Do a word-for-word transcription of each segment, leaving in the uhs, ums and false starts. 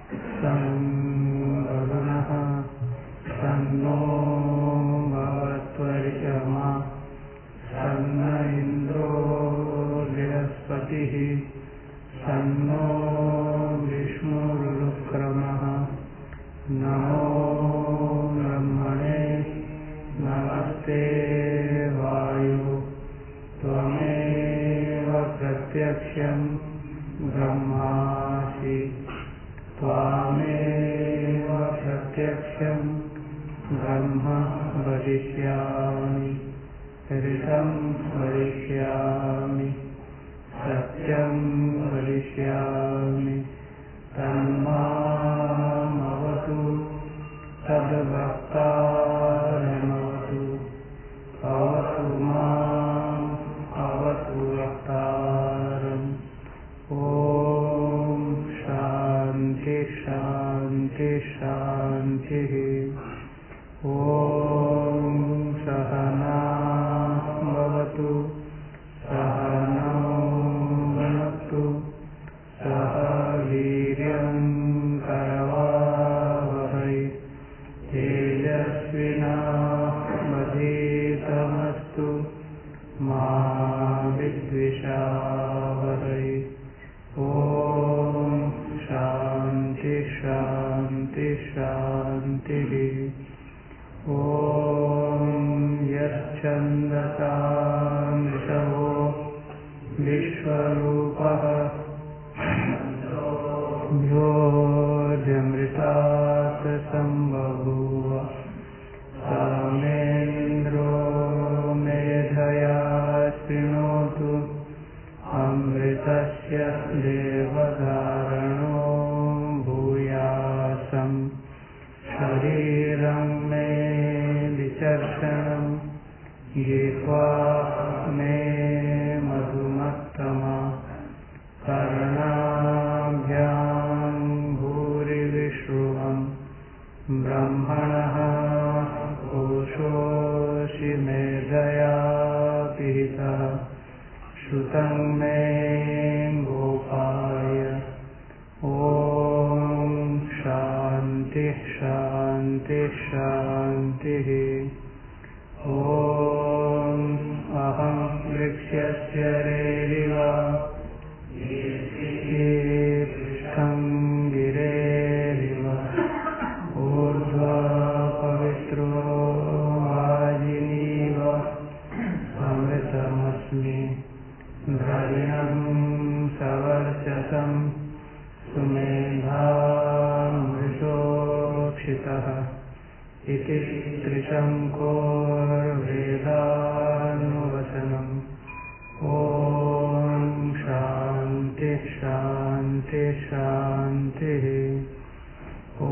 सं वरुणः सन्नो भवत्वर्यमा सन्न इंद्रो बृहस्पतिः सन्नो विष्णुरुक्रमः नमो ब्रह्मणे नमस्ते वायु त्वमेव प्रत्यक्षं ब्रह्मासि त्वामेव प्रत्यक्षं ब्रह्म वदिष्यामि ऋतं वदिष्यामि सत्यं वदिष्यामि तन्मामवतु तद्वक्तारमवतु अवतु माम् अवतु वक्तारम् ॐ शान्ति शान्ति शान्तिः ॐ सहना भवतु सहनौ भुनक्तु सह वीर्यं करवावहै तेजस्विनावधीतमस्तु मा विद्विषावहै ॐ शान्ति शान्ति शान्तिः ॐ यश्चन्दसां ऋषभो विश्वरूपः भ्योऽमृतात् सम्बभूव सामेन्द्रो मेधया शृणोतु अमृतस्य देवधारणो भूयासम् शरीरं मे विचर्षणं जिह्वा मे मधुमत्तमा कर्णाभ्यां भूरिविश्रुवम् ब्रह्मणः कोशोऽसि मेधया पिहितः श्रुतं मे गोपाय ॐ शान्ति शान्ति शान्तिः ॐ अहं वृक्षस्य रेरिव पृष्ठं गिरेरिव ऊर्ध्वा पवित्रो वाजिनीव अमृतमस्मि द्रविणं सवर्चसं सुमेधामृतोक्षितः इति त्रिशङ्कोर्वेदानुवचनम् ॐ शान्ति शान्ति शान्तिः ॐ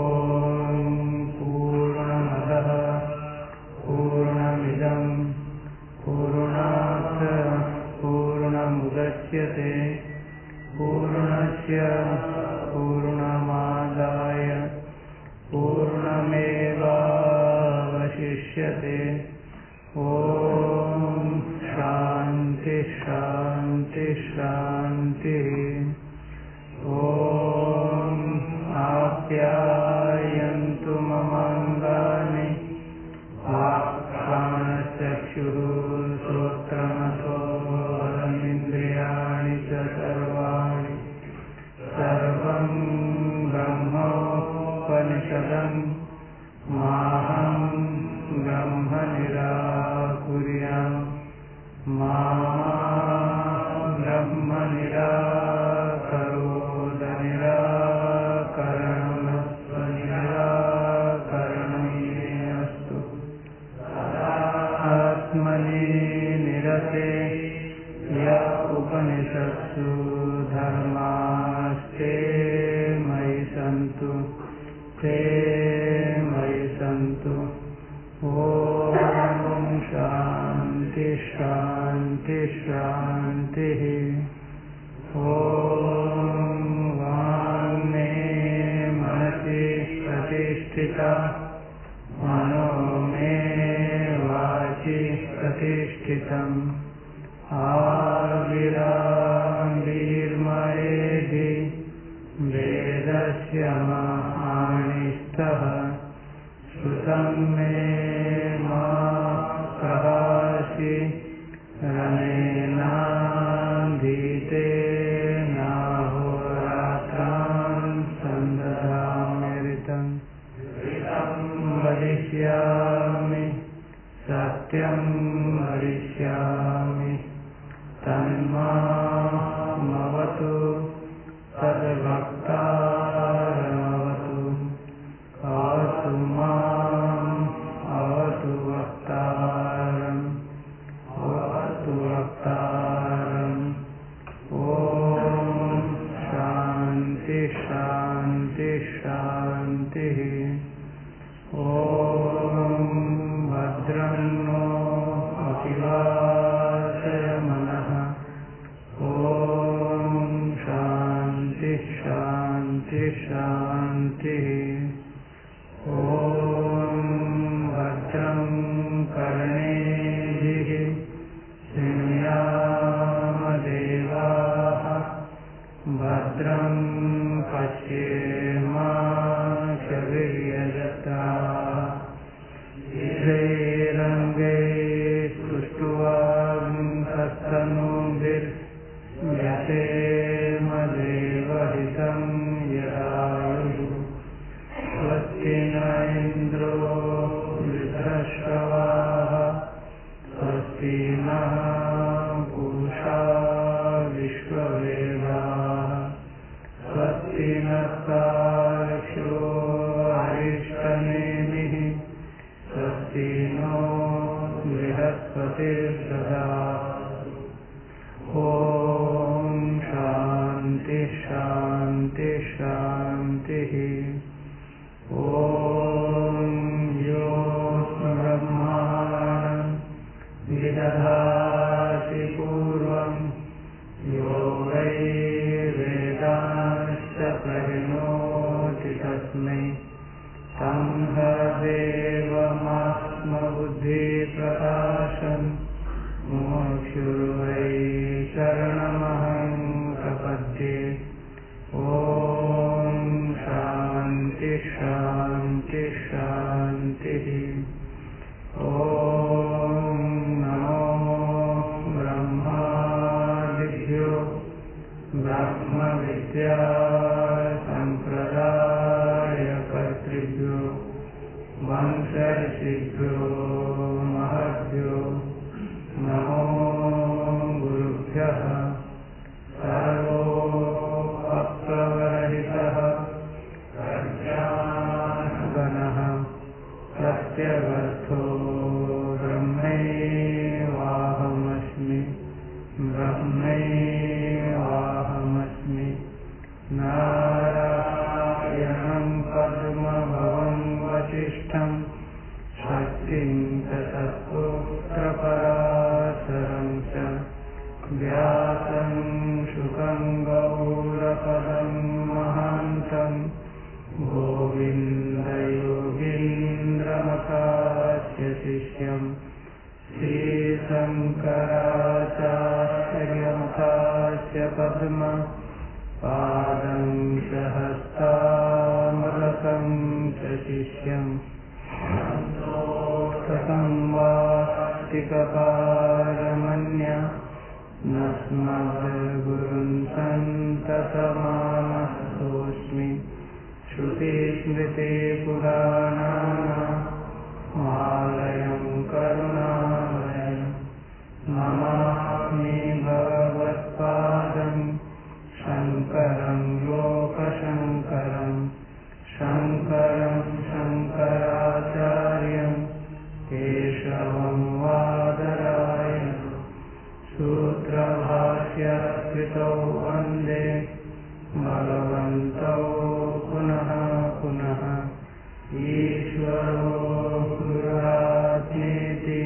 पूर्णमदः पूर्णमिदं पूर्णात् पूर्णमुदच्यते पूर्णस्य पूर्णमादाय पूर्णमेवावशिष्यते ॐ शान्ति शान्ति शान्तिः ॐ आप्यायन्तु ममाङ्गानि प्राणचक्षुः श्रोत्रमथो बलमिन्द्रियाणि च सर्वाणि सर्वं ब्रह्मोपनिषदम् माहं ब्रह्म निराकुर्याम् मा ब्रह्म निराकरोद निराकरणमस्व निराकरणं मे अस्तु आत्मनि निरते य उपनिषत्सु धर्मास्ते मयि सन्तु ते मयि सन्तु ॐ शान्ति शान्ति शान्तिः ॐ वाङ्मे मनसि प्रतिष्ठिता मनो मे वाचि प्रतिष्ठितम् आविरावीर्मयेधि वेद तस्य महानिष्ठः श्रुतं मे मा प्रभासि रमेनाधीते नाहोरात्रान् सन्दधाम्यृतं वदिष्यामि सत्यं वदिष्यामि तन्मामवतु तद्भक्तारमवतु अवतु माम् अवतु वक्तारम् अवतु वक्तारम् ॐ शान्ति शान्ति शान्तिः ॐ भद्रं नो अखिलाशयमनः ॐ शान्ति शान्ति शान्तिः ॐ भद्रं कर्णेभिः शृणुयामदेवाः भद्रं पश्येमाक्षभिर्यजत्राः स्थिरैरङ्गैः सुष्ठुवागुंसस्तनूभिर्यतेम देवहितं यदायुः स्वस्ति न इन्द्रो वृद्धश्रवाः स्वस्ति नः पूषा विश्ववेदाः स्वस्ति नस्तार्क्ष्यो अरिष्टनेमिः स्वस्ति नो बृहस्पतिर्दधातु ॐ शान्ति शान्ति शान्तिः ॐ यो ब्रह्माणं विदधाति पूर्वं यो वै वेदांश्च प्रहिणोति तस्मै तं देवमात्मबुद्धिप्रकाशम् मुमुक्षुर्वै शरणमहं प्रपद्ये ॐ शान्ति शान्ति शान्तिः ॐ नमो ब्रह्मादिभ्यो ब्रह्मविद्या सम्प्रदायकर्तृभ्यो वंशर्षिभ्यो महद्भ्यो नमो गुरुभ्यः सर्वोपप्लवरहितः प्रज्ञानघनः सत्यवर्थो ब्रह्मैवाहमस्मि ब्रह्मैवाहमस्मि नारायणं पद्मभवं वसिष्ठं शक्तिं च तत्पुत्रपराशरं च व्यासं शुकं गौरपदं महान्तं गोविन्दयोगीन्द्रमखास्य शिष्यं श्रीशङ्कराचार्यमखास्य पद्म पादं च हस्तामलकं च शिष्यं संवास्तिकपारमन्य नस्मद्गुरुं सन्ततमानतोऽस्मि श्रुतिस्मृतिपुराणानामालयं करुणालयं नमामि भगवत्पादं शङ्करं लोकशङ्करं शङ्करं शङ्कराचार्यं केशवं वादरायणं सूत्रभाष्यकृतौ वन्दे भगवन्तौ पुनः पुनः ईश्वरो गुरुरात्मेति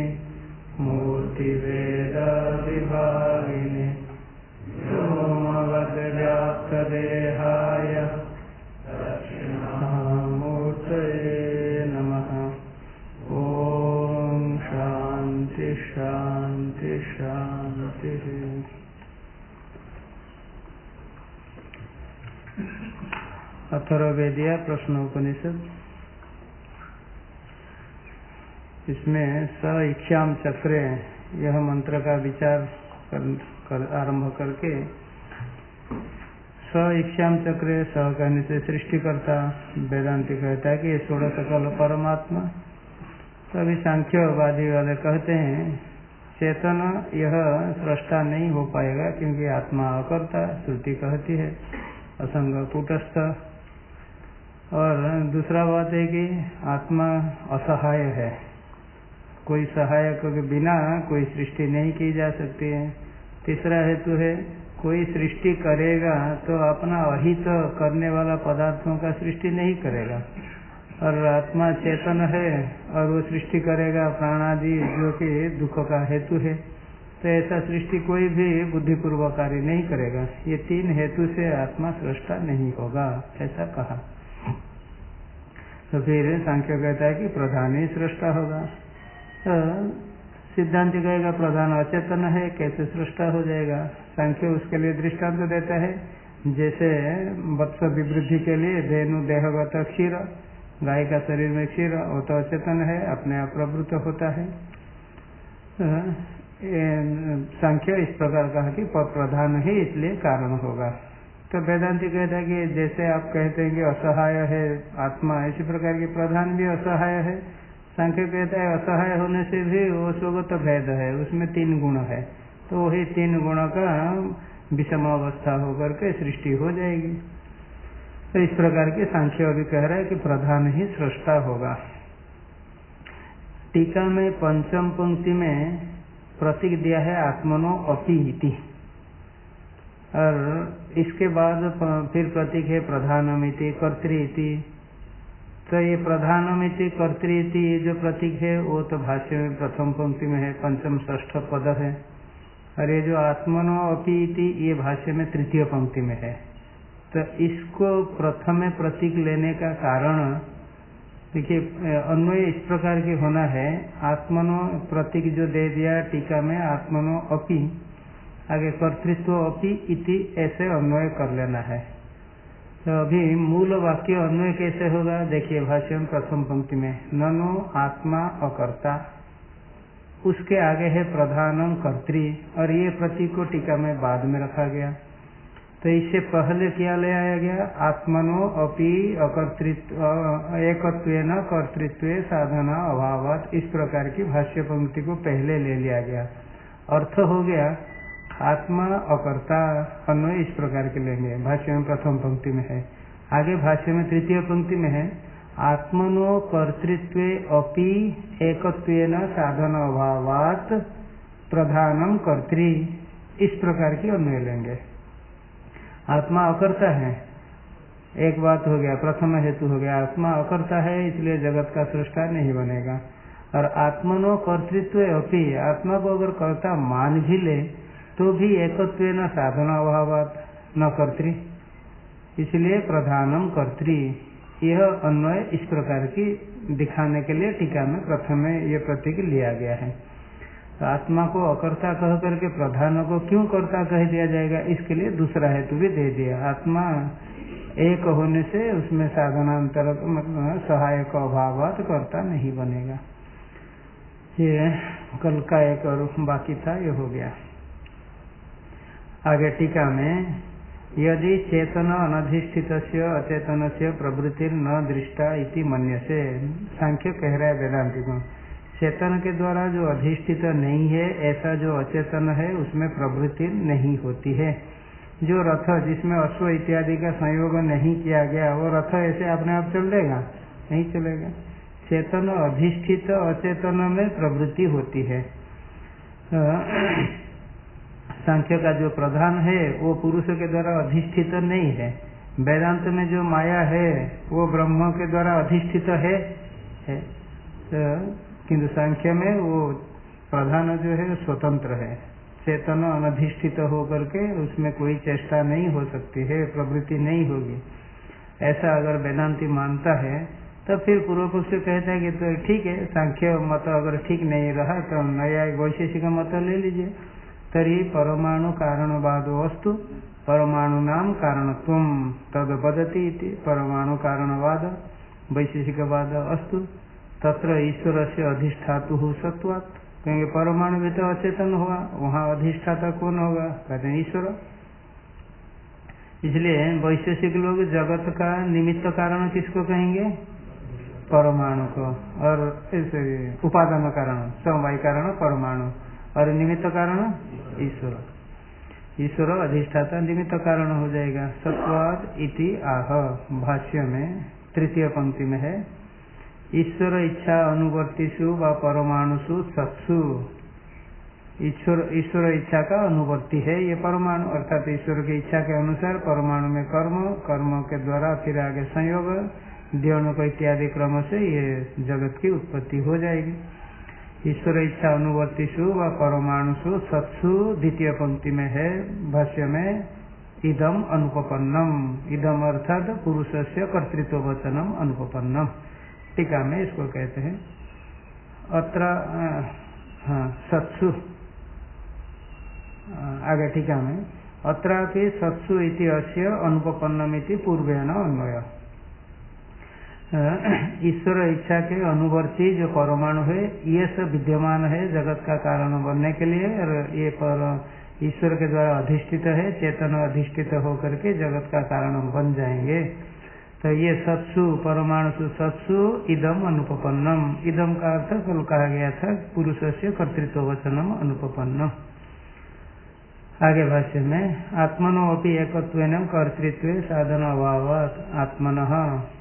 मूर्तिभेदविभागिने व्योमवद्व्याप्तदेहाय अथर्ववेदीय प्रश्नोपनिषद, इसमें स इच्छाम चक्रे यह मंत्र का विचार कर, कर आरंभ करके स इच्छाम चक्रे स कहने से सृष्टिकर्ता वेदांति कहता है कि ये षोडश कल परमात्मा। तभी सांख्यवादी वाले कहते हैं चेतन यह सृष्टा नहीं हो पाएगा क्योंकि आत्मा अकर्ता, श्रुति कहती है असंग कूटस्थ। और दूसरा बात है कि आत्मा असहाय है, कोई सहायक के बिना कोई सृष्टि नहीं की जा सकती है। तीसरा हेतु है कोई सृष्टि करेगा तो अपना अहित करने वाला पदार्थों का सृष्टि नहीं करेगा, और आत्मा चेतन है और वो सृष्टि करेगा प्राणादि जो कि दुख का हेतु है, तो ऐसा सृष्टि कोई भी बुद्धिपूर्वक कार्य नहीं करेगा। ये तीन हेतु से आत्मा सृष्टा नहीं होगा, ऐसा कहा। तो फिर सांख्य कहता है कि प्रधान ही सृष्टा होगा। तो सिद्धांत कहेगा प्रधान अचेतन है, कैसे सृष्टा हो जाएगा। सांख्य उसके लिए दृष्टांत तो देता है, जैसे वत्स विवृद्धि के लिए धेनु देहगत क्षीर, गाय का शरीर में क्षीर, वो तो अचेतन है, अपने आप प्रवृत्त होता है। सांख्य इस प्रकार कहा कि प्रधान ही इसलिए कारण होगा। तो वेदांति कहता है कि जैसे आप कहते हैं कि असहाय है आत्मा, इसी प्रकार के प्रधान भी असहाय है। सांख्य कहता है असहाय होने से भी वो स्वगत भेद है, उसमें तीन गुण है, तो वही तीन गुणों का विषम अवस्था होकर के सृष्टि हो जाएगी। तो इस प्रकार के सांख्य अभी कह रहा है कि प्रधान ही सृष्टा होगा। टीका में पंचम पंक्ति में प्रतीक दिया है आत्मनो अपि इति, और इसके बाद फिर प्रतीक है प्रधानमिति कर्तृ। तो ये प्रधानमिति कर्तृ ये जो प्रतीक है वो तो भाष्य में प्रथम पंक्ति में है, पंचम षष्ठ पद है, और ये जो आत्मनो अपि इति ये भाष्य में तृतीय पंक्ति में है। तो इसको प्रथम में प्रतीक लेने का कारण देखिए, अन्वय इस प्रकार की होना है। आत्मनो प्रतीक जो दे दिया टीका में आत्मनो अपि, आगे कर्तृत्व अपि इति ऐसे अन्वय कर लेना है। तो अभी मूल वाक्य अन्वय कैसे होगा देखिए, भाष्य में प्रथम पंक्ति में ननु आत्मा अकर्ता, उसके आगे है प्रधानम कर्तृ, और ये प्रतीक को टीका में बाद में रखा गया। तो इससे पहले क्या ले आया गया, आत्मनो अपि अकर्तृत्व एकत्वेन कर्तृत्वे साधना अभावात, इस प्रकार की भाष्य पंक्ति को पहले ले लिया गया। अर्थ हो गया आत्मा अकर्ता, अन्वय इस प्रकार के लेंगे, भाष्य में प्रथम पंक्ति में है। आगे भाष्य में तृतीय पंक्ति में है आत्मनो कर्तृत्वे अपि एकत्वेन साधन अभावात प्रधानम कर्तृ, इस प्रकार की अन्वय लेंगे। आत्मा अकर्ता है, एक बात हो गया, प्रथम हेतु हो गया, आत्मा अकर्ता है इसलिए जगत का सृष्टा नहीं बनेगा। और आत्मनो कर्तृत्व अपि, आत्मा को अगर कर्ता मान भी ले तो भी एकत्वेन साधना अभावात न कर्तृ, इसलिए प्रधानम कर्तृ, यह अन्वय इस प्रकार की दिखाने के लिए टीका में प्रथम में ये प्रतीक लिया गया है। तो आत्मा को अकर्ता कह करके प्रधान को क्यों कर्ता कह दिया जाएगा, इसके लिए दूसरा हेतु भी दे दिया। आत्मा एक होने से उसमें साधनांतर सहायक अभावात कर्ता नहीं बनेगा। ये कल का एक और बाकी था, ये हो गया। आगे टीका में यदि चेतन अनधिष्ठित अचेतन से प्रवृत्ति न दृष्टा इति मन्यसे, सांख्य कह रहा है वेदांति को, चेतन के द्वारा जो अधिष्ठित नहीं है ऐसा जो अचेतन है उसमें प्रवृत्ति नहीं होती है। जो रथ जिसमें अश्व इत्यादि का संयोग नहीं किया गया वो रथ ऐसे अपने आप चलेगा, नहीं चलेगा। चेतन अधिष्ठित अचेतन में प्रवृत्ति होती है। सांख्य का जो प्रधान है वो पुरुष के द्वारा अधिष्ठित नहीं है। वेदांत में जो माया है वो ब्रह्म के द्वारा अधिष्ठित है, है। तो किंतु सांख्य में वो प्रधान जो है स्वतंत्र है, चेतन अनधिष्ठित होकर के उसमें कोई चेष्टा नहीं हो सकती है, प्रवृत्ति नहीं होगी। ऐसा अगर वेदांती मानता है तो फिर पूर्व पक्ष कहता है कि तो ठीक है, सांख्य मत अगर ठीक नहीं रहा तो नया वैशेषिक मत ले लीजिए। तरी परमाणु कारणवाद वस्तु परमाणु नाम कारणत्वम तद वदति इति परमाणु कारणवाद वैशेषिकवाद अस्तु तत्र ईश्वर से अधिष्ठातु सत्वात् कहेंगे परमाणु भी तो अचेतन हुआ, वहाँ अधिष्ठाता कौन होगा? कहते हैं ईश्वर। इसलिए वैशेषिक लोग जगत का निमित्त कारण किसको कहेंगे? परमाणु को। और ऐसे उपादान कारण समवाय कारण परमाणु और निमित्त कारण ईश्वर। ईश्वर अधिष्ठाता निमित्त कारण हो जाएगा। सत्वाद इति आह भाष्य में तृतीय पंक्ति में है ईश्वर इच्छा अनुवर्तिषु व परमाणुषु सत्सु। ईश्वर ईश्वर इच्छा का अनुवर्ती है ये परमाणु, अर्थात ईश्वर की इच्छा के अनुसार परमाणु में कर्म, कर्म के द्वारा फिर आगे संयोग द्योन को इत्यादि क्रम से ये जगत की उत्पत्ति हो जाएगी। ईश्वर इच्छा अनुवर्तिषु व परमाणुषु सत्सु द्वितीय पंक्ति में है भाष्य में इदम अनुपपन्नम। इदम अर्थात पुरुष से कर्तृत्व वचनम अनुपपन्नम। टीका में इसको कहते हैं अत्र हाँ सत्सु आगे टीका में अत्रापि सत्सु इति अस्य अनुपपन्नमिति पूर्वेण अन्वय। ईश्वर इच्छा के अनुवर्ती जो परमाणु है ये सब विद्यमान है जगत का कारण बनने के लिए, और ये पर ईश्वर के द्वारा अधिष्ठित है, चेतन अधिष्ठित होकर के जगत का कारण बन जाएंगे। तो ये सत्सु परमाणु सत्सु इदम अनुपपन्नम। इदम का अर्थ कल कहा गया था पुरुष से कर्तृत्व वचनम अनुपपन्नम। आगे भाष्य में आत्मनो अपि एकत्वेन कर्तृत्वे साधन अभावात् आत्मनः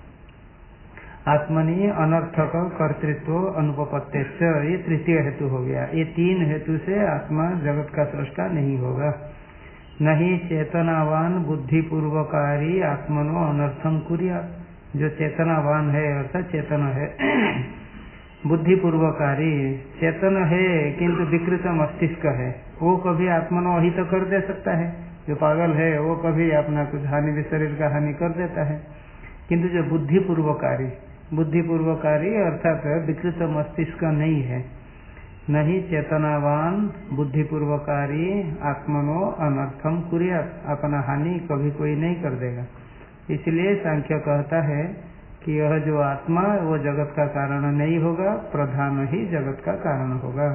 आत्मनि अनर्थक कर्तृत्व अनुपपत्ति। ये तृतीय हेतु हो गया। ये तीन हेतु से आत्मा जगत का सृष्टा नहीं होगा। नहीं चेतनावान बुद्धिपूर्वकारी आत्मनो अनर्थम कुर्या। जो चेतनावान है अर्थात चेतन है बुद्धिपूर्वकारी चेतन है किंतु विकृत मस्तिष्क है, वो कभी आत्मनो अहित कर दे सकता है। जो पागल है वो कभी अपना कुछ हानि भी शरीर का हानि कर देता है, किंतु जो बुद्धिपूर्वकारी बुद्धिपूर्वकारी अर्थात विकृत मस्तिष्क नहीं है। नहीं चेतनावान बुद्धिपूर्वकारी आत्मनो अनर्थम कुर्यात्। अपना हानि कभी कोई नहीं कर देगा। इसलिए सांख्य कहता है कि यह जो आत्मा वो जगत का कारण नहीं होगा, प्रधान ही जगत का कारण होगा।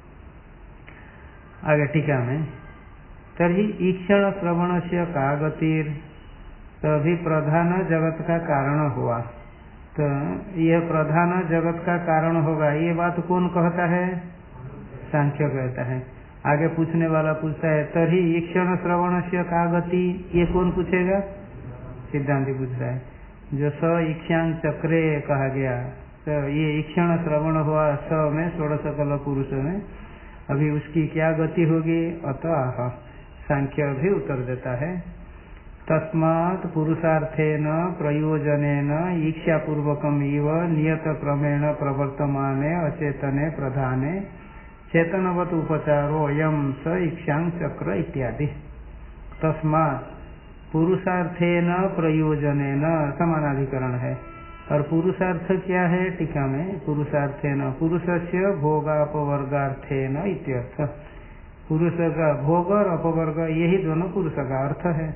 आगे टीका में तर्हि ईक्षण श्रवण से का गतिर, तभी प्रधान जगत का कारण हुआ। तो यह प्रधान जगत का कारण होगा, ये बात कौन कहता है? सांख्य कहता है। आगे पूछने वाला पूछता है तभी ईक्षण श्रवण से का गति, ये कौन पूछेगा? सिद्धांति पूछ रहा है। जो स ईक्षांग चक्रे कहा गया, तो ये ईक्षण श्रवण हुआ स में षोडश कल पुरुष में, अभी उसकी क्या गति होगी? अतः सांख्य भी उत्तर देता है तस्मात् पुरुषार्थेन प्रयोजनेन ईक्षा पूर्वकम इव नियत क्रमेण प्रवर्तमाने अचेतने प्रधाने चेतनवत उपचारो यम स ईक्षांग चक्र इत्यादि। तस्मात् पुरुषार्थेन प्रयोजनेन समानाधिकरण है। और पुरुषार्थ क्या है? टीका में पुरुषार्थेन पुरुषस्य भोगापवर्गार्थेन इत्यर्थ। पुरुष का भोग और अपवर्ग यही दोनों पुरुष का अर्थ है।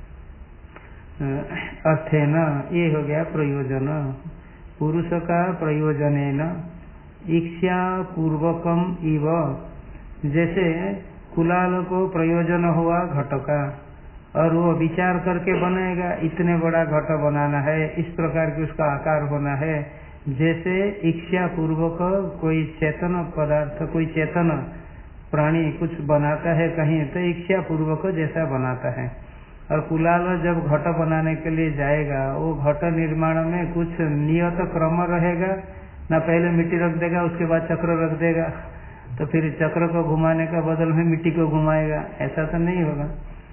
अर्थेन ये हो गया प्रयोजन। पुरुष का प्रयोजनेन ईक्षा पूर्वकम इव, जैसे कुलाल को प्रयोजन हुआ घट का और वो विचार करके बनाएगा इतने बड़ा घट बनाना है, इस प्रकार की उसका आकार होना है। जैसे इच्छा पूर्वक कोई चेतन पदार्थ कोई चेतन प्राणी कुछ बनाता है कहीं, तो इच्छा पूर्वक जैसा बनाता है। और कुलाल जब घट बनाने के लिए जाएगा, वो घट निर्माण में कुछ नियत क्रम रहेगा ना, पहले मिट्टी रख देगा उसके बाद चक्र रख देगा, तो फिर चक्र को घुमाने का बदल में मिट्टी को घुमाएगा, ऐसा तो नहीं होगा।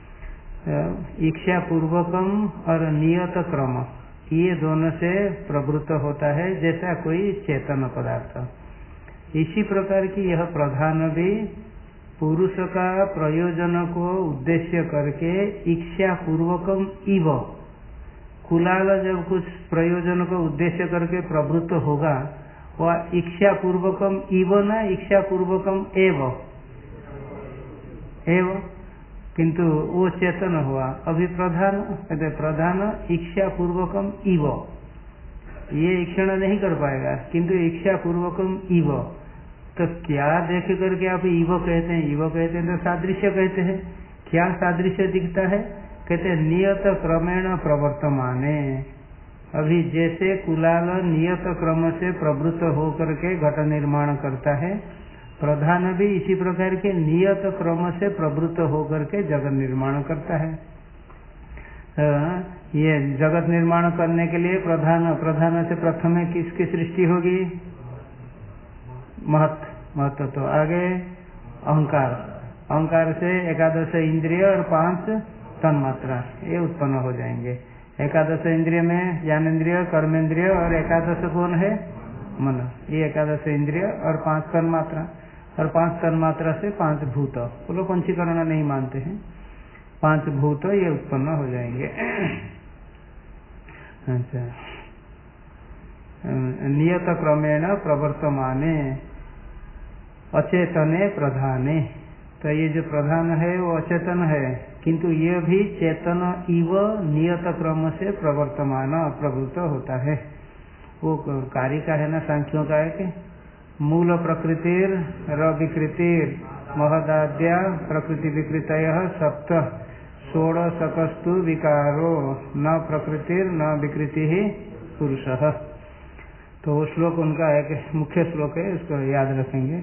इच्छा पूर्वकम और नियत क्रम ये दोनों से प्रवृत्त होता है जैसा कोई चेतन पदार्थ। इसी प्रकार की यह प्रधान भी पुरुष का प्रयोजन को उद्देश्य करके इच्छा पूर्वकम इव, कुलाल जब कुछ प्रयोजन को उद्देश्य करके प्रवृत्त होगा वह इच्छा पूर्वकम इव न इच्छा पूर्वकम एव एव। किंतु वो चेतन हुआ। अभी प्रधान कहते प्रधान इच्छा पूर्वकम इव, ये ईक्षण नहीं कर पाएगा किंतु इच्छा पूर्वकम इव, तो क्या देख करके आप इव कहते हैं? इव कहते हैं तो सादृश्य कहते हैं। क्या सादृश्य दिखता है? कहते हैं नियत क्रमेण प्रवर्तमाने। अभी जैसे कुलाल नियत क्रम से प्रवृत्त होकर के घट निर्माण करता है, प्रधान भी इसी प्रकार के नियत क्रम से प्रवृत्त होकर के जगत निर्माण करता है। ये जगत निर्माण करने के लिए प्रधान प्रधान से प्रथम किसकी सृष्टि होगी? महत महत्व। तो आगे अहंकार, अहंकार से एकादश इंद्रिय और पांच तन्मात्रा ये उत्पन्न हो जाएंगे। एकादश इंद्रिय में ज्ञानेन्द्रिय, कर्मेंद्रिय और एकादश कौन है? मन। ये एकादश इंद्रिय और पांच तन्मात्रा, और पांच तन्मात्रा से पांच भूत, वो लोग पंचीकरण नहीं मानते हैं, पांच भूत ये उत्पन्न हो जाएंगे। अच्छा, नियत क्रमेण प्रवर्तमाने अचेतने प्रधाने। तो ये जो प्रधान है वो अचेतन है, किंतु ये भी चेतन इव नियत क्रम से प्रवर्तमान प्रवृत्त होता है। वो कार्य का है ना, सांख्यों का है कि मूल प्रकृतिर र विकृतिर महदाद्या प्रकृति विकृतय सप्त षोडशकस्तु विकारो न प्रकृतिर न विकृति ही पुरुषः। तो वो श्लोक उनका एक मुख्य श्लोक है, उसको याद रखेंगे।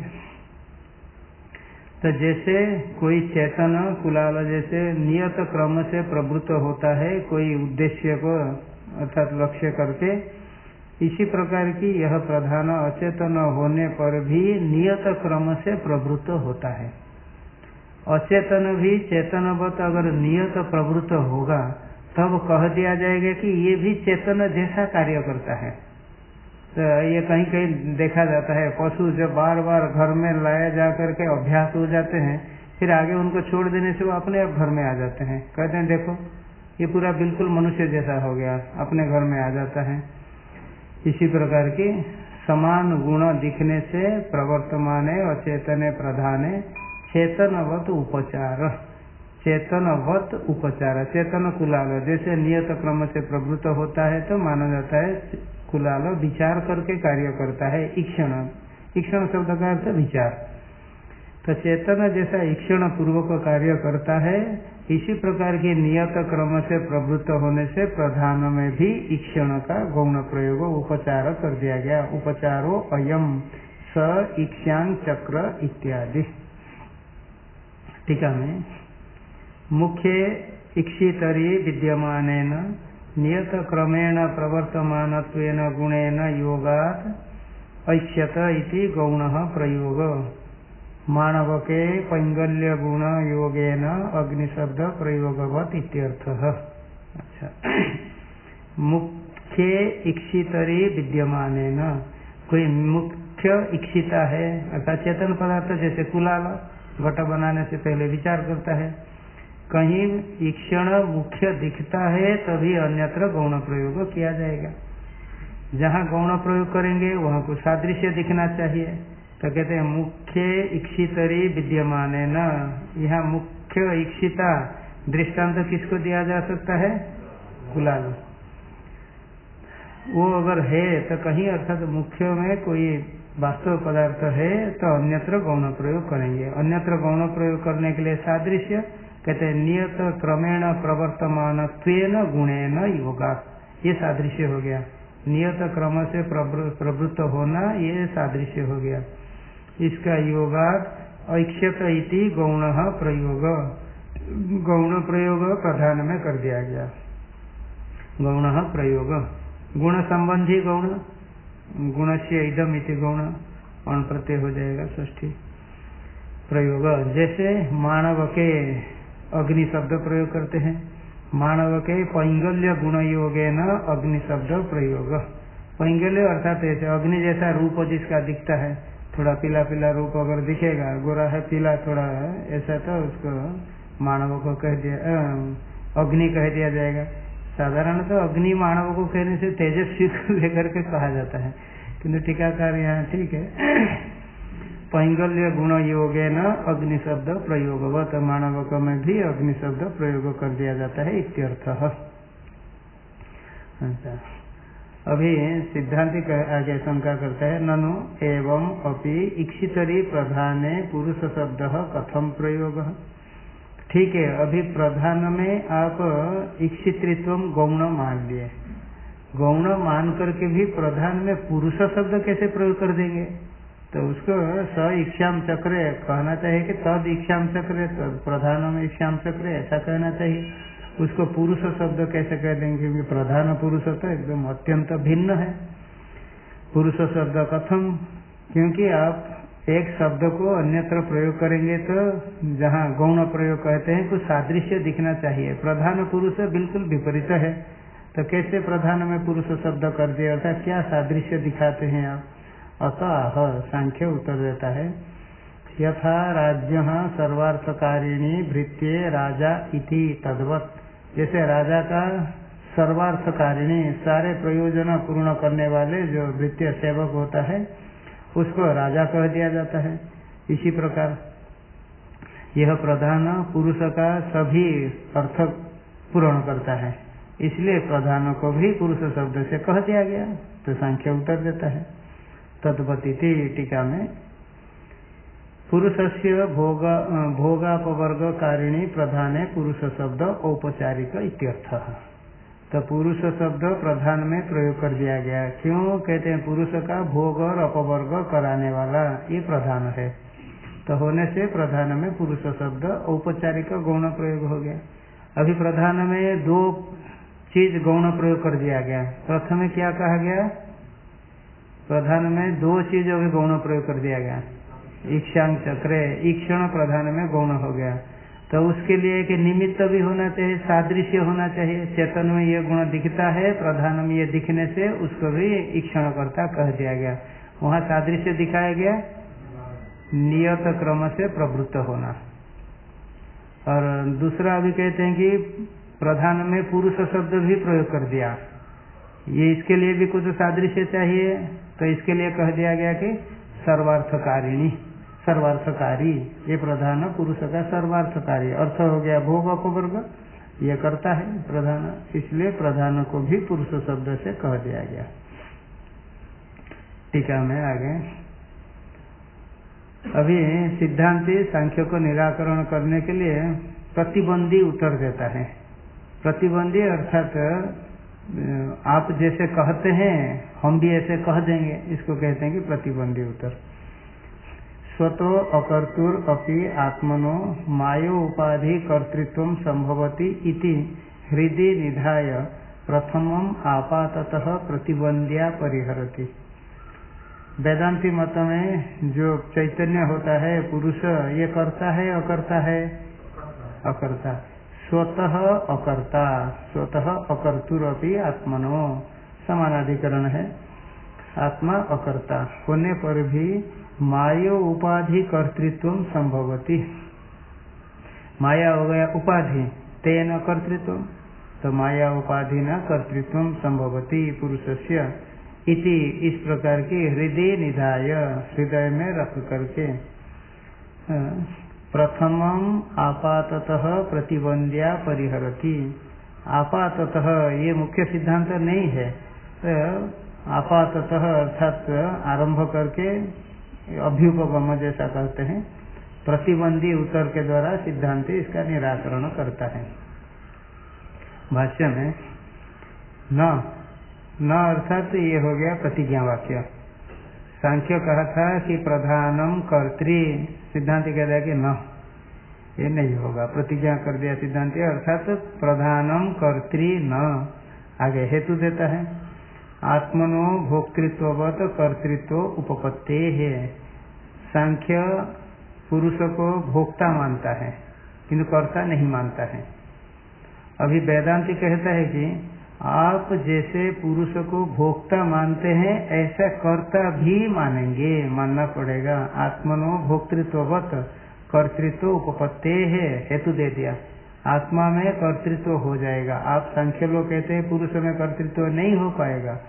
तो जैसे कोई चेतन कुलाल जैसे नियत क्रम से प्रवृत्त होता है कोई उद्देश्य को अर्थात लक्ष्य करके, इसी प्रकार की यह प्रधान अचेतन होने पर भी नियत क्रम से प्रवृत्त होता है। अचेतन भी चेतनवत अगर नियत प्रवृत्त होगा तब कह दिया जाएगा कि ये भी चेतन जैसा कार्य करता है। तो ये कहीं कहीं देखा जाता है, पशु जब बार बार घर में लाया जा करके अभ्यास हो जाते हैं, फिर आगे उनको छोड़ देने से वो अपने आप घर में आ जाते हैं। कहते हैं देखो ये पूरा बिल्कुल मनुष्य जैसा हो गया, अपने घर में आ जाता है। इसी प्रकार की समान गुण दिखने से प्रवर्तमाने अचेतने प्रधाने चेतनवत उपचार, चेतनवत उपचार। चेतन कुलाल जैसे नियत क्रम से प्रवृत्त होता है तो माना जाता है कुलाल विचार करके कार्य करता है। ईक्षण, ईक्षण शब्द का अर्थ विचार। तो चेतन जैसा ईक्षण पूर्वक कार्य करता है, इसी प्रकार के नियत क्रम से प्रवृत्त होने से प्रधान में भी ईक्षण का गौण प्रयोग उपचार कर दिया गया। उपचारो अयम स ईक्षान चक्र इत्यादि। टीका में मुख्य इक्षितरी विद्यमानेन नियत क्रमेण प्रवर्तमानत्वेन गुणेन योगात् ऐक्ष्यत इति गौणः प्रयोग। माणवके पैंगल्य गुण योगेन अग्निशब्द प्रयोगवत इत्यर्थः। अच्छा, मुख्य इक्षितरी विद्यमानेन, कोई मुख्य इक्षिता है अर्थात चेतन पदार्थ जैसे कुलाल घट बनाने से पहले विचार करता है, कहीं ईक्षण मुख्य दिखता है तभी अन्यत्र गौण प्रयोग किया जाएगा। जहाँ गौण प्रयोग करेंगे वहाँ को सादृश्य दिखना चाहिए। तो कहते हैं मुख्य इक्षितरी विद्यमान है न, यहाँ मुख्य इक्षिता दृष्टांत तो किसको दिया जा सकता है? कुलाल। वो अगर है तो कहीं अर्थात तो मुख्य में कोई वास्तव पदार्थ है तो अन्यत्र गौण प्रयोग करेंगे। अन्यत्र गौण प्रयोग करने के लिए सादृश्य कहते हैं नियत क्रमेण प्रवर्तमान गुणेन योगा, ये सादृश्य हो गया। नियत क्रम से प्रवृत्त होना ये सादृश्य हो गया। इसका योगात् ऐक्ष्यत इति गौण प्रयोग, गौण प्रयोग प्रधान में कर दिया गया। गौण प्रयोग गुण संबंधी गौण, गुण से इदम इति गौण अण प्रत्यय हो जाएगा षष्ठी प्रयोग। जैसे मानव के अग्नि शब्द प्रयोग करते हैं, मानव के पैंगल्य गुण योगे न अग्नि शब्द प्रयोग। पैंगल्य अर्थात ऐसे अग्नि जैसा रूप जिसका दिखता है, थोड़ा पीला पीला रूप अगर दिखेगा, गोरा है पीला थोड़ा है ऐसा, तो उसको मानव को कह दिया अग्नि कह दिया जाएगा। साधारण तो अग्नि मानव को कहने से तेजस्वी को लेकर के कहा जाता है, किंतु टीकाकार यहाँ ठीक है पैंगल्य गुण योगे न अग्नि शब्द प्रयोगवत मानवक में भी अग्नि शब्द प्रयोग कर दिया जाता है इत्यर्थ। अच्छा, अभी सिद्धांति आगे शंका करता है ननु एवं अपि इक्षितरी प्रधाने पुरुष शब्द कथम प्रयोग। ठीक है, अभी प्रधान में आप इक्षित्रित्व गौण मान लिए, गौण मान करके भी प्रधान में पुरुष शब्द कैसे प्रयोग कर देंगे? तो उसको स इक्षाम चक्र कहना चाहिए कि तद इक्षाम चक्र, तद प्रधान में इक्षाम चक्र ऐसा कहना चाहिए। उसको पुरुष शब्द कैसे कह देंगे? क्योंकि प्रधान पुरुष तो एकदम अत्यंत भिन्न है। पुरुष शब्द कथम, क्योंकि आप एक शब्द को अन्यत्र प्रयोग करेंगे तो जहाँ गौण प्रयोग कहते हैं कुछ सादृश्य दिखना चाहिए, प्रधान पुरुष बिल्कुल विपरीत है, तो कैसे प्रधान में पुरुष शब्द कर दिया? अर्थात क्या सादृश्य दिखाते हैं आप? अतः सांख्य उत्तर देता है यथा राज्य सर्वार्थकारिणी भृत्ये राजा इति तद्वत्, जैसे राजा का सर्वार्थकारिणी सारे प्रयोजन पूर्ण करने वाले जो भृत्य सेवक होता है उसको राजा कह दिया जाता है, इसी प्रकार यह प्रधान पुरुष का सभी अर्थ पूर्ण करता है, इसलिए प्रधान को भी पुरुष शब्द से कह दिया गया। तो सांख्य उत्तर देता है तद्वतीति टीका में पुरुषस्य भोग भोगापवर्ग कारिणी प्रधाने पुरुष शब्द औपचारिक इत्यर्थः। तो पुरुष शब्द प्रधान में प्रयोग कर दिया गया, क्यों कहते हैं? पुरुष का भोग और अपवर्ग कराने वाला ये प्रधान है, तो होने से प्रधान में पुरुष शब्द औपचारिक गौण प्रयोग हो गया। अभी प्रधान में दो चीज गौण प्रयोग कर दिया गया। प्रथम क्या कहा गया? प्रधान में दो चीज अभी गौण प्रयोग कर दिया गया, ईक्षांग चक्र, ईक्षण प्रधान में गौण हो गया, तो उसके लिए एक निमित्त भी होना चाहिए, सादृश्य होना चाहिए। चेतन में ये गुण दिखता है, प्रधान में ये दिखने से उसको भी ईक्षण करता कह दिया गया। वहाँ सादृश्य दिखाया गया नियत क्रम से प्रवृत्त होना। और दूसरा अभी कहते हैं कि प्रधान में पुरुष शब्द भी प्रयोग कर दिया, ये इसके लिए भी कुछ सादृश्य चाहिए, तो इसके लिए कह दिया गया कि सर्वार्थकारिणी, सर्वार्थकारी, ये प्रधान पुरुष का सर्वार्थकारी अर्थ हो गया। भोग अपवर्ग ये करता है प्रधान, इसलिए प्रधान को भी पुरुष शब्द से कह दिया गया। टीका में आगे अभी सिद्धांति सांख्य को निराकरण करने के लिए प्रतिबंधी उत्तर देता है। प्रतिबंधी अर्थात आप जैसे कहते हैं हम भी ऐसे कह देंगे, इसको कहते हैं कि प्रतिबंधी उत्तर। स्वतो अकर्तुर अपि आत्मनो मायो उपाधि कर्तृत्व संभवति इति हृदि निधाय प्रथमम आपाततः प्रतिबंध्या परिहरति। वेदांती मत में जो चैतन्य होता है पुरुष, ये करता है अकर्ता है? अकर्ता। स्वतः अकर्ता, स्वतः अकर्तुरपि आत्मनो समानाधिकरण है। आत्मा अकर्ता होने पर भी मायो उपाधि कर्तृत्व संभवती, माया हो गया उपाधि, तेन कर्तृत्व, तो माया उपाधि न कर्तृत्व संभवती पुरुषस्य इति, इस प्रकार की हृदय निधाय, हृदय में रख करके प्रथमम आपाततः प्रतिबंध्या परिहरति। आपाततः ये मुख्य सिद्धांत नहीं है, तो आपाततः अर्थात आरंभ करके अभ्युपगम जैसा कहते हैं, प्रतिबंधी उत्तर के द्वारा सिद्धांति इसका निराकरण करता है। भाष्य में न न अर्थात ये हो गया प्रतिज्ञा वाक्य। सांख्य कहा था कि प्रधानम कर्त्री, सिद्धांत कह दिया कि न, ये नहीं होगा, प्रतिज्ञा कर दिया सिद्धांत, अर्थात प्रधानम कर्त्री न। आगे हेतु देता है आत्मनो भोक्तृत्ववत कर्तृत्व उपपत्ते है। सांख्य पुरुष को भोक्ता मानता है किंतु कर्ता नहीं मानता है। अभी वेदांति कहता है कि आप जैसे पुरुष को भोक्ता मानते हैं ऐसा कर्ता भी मानेंगे, मानना पड़ेगा। आत्मनो भोक्तृत्ववत कर्तृत्व उपपत्ते है, हेतु दे दिया, आत्मा में कर्तृत्व हो जाएगा। आप सांख्य लोग कहते हैं पुरुष में कर्तृत्व नहीं हो पाएगा,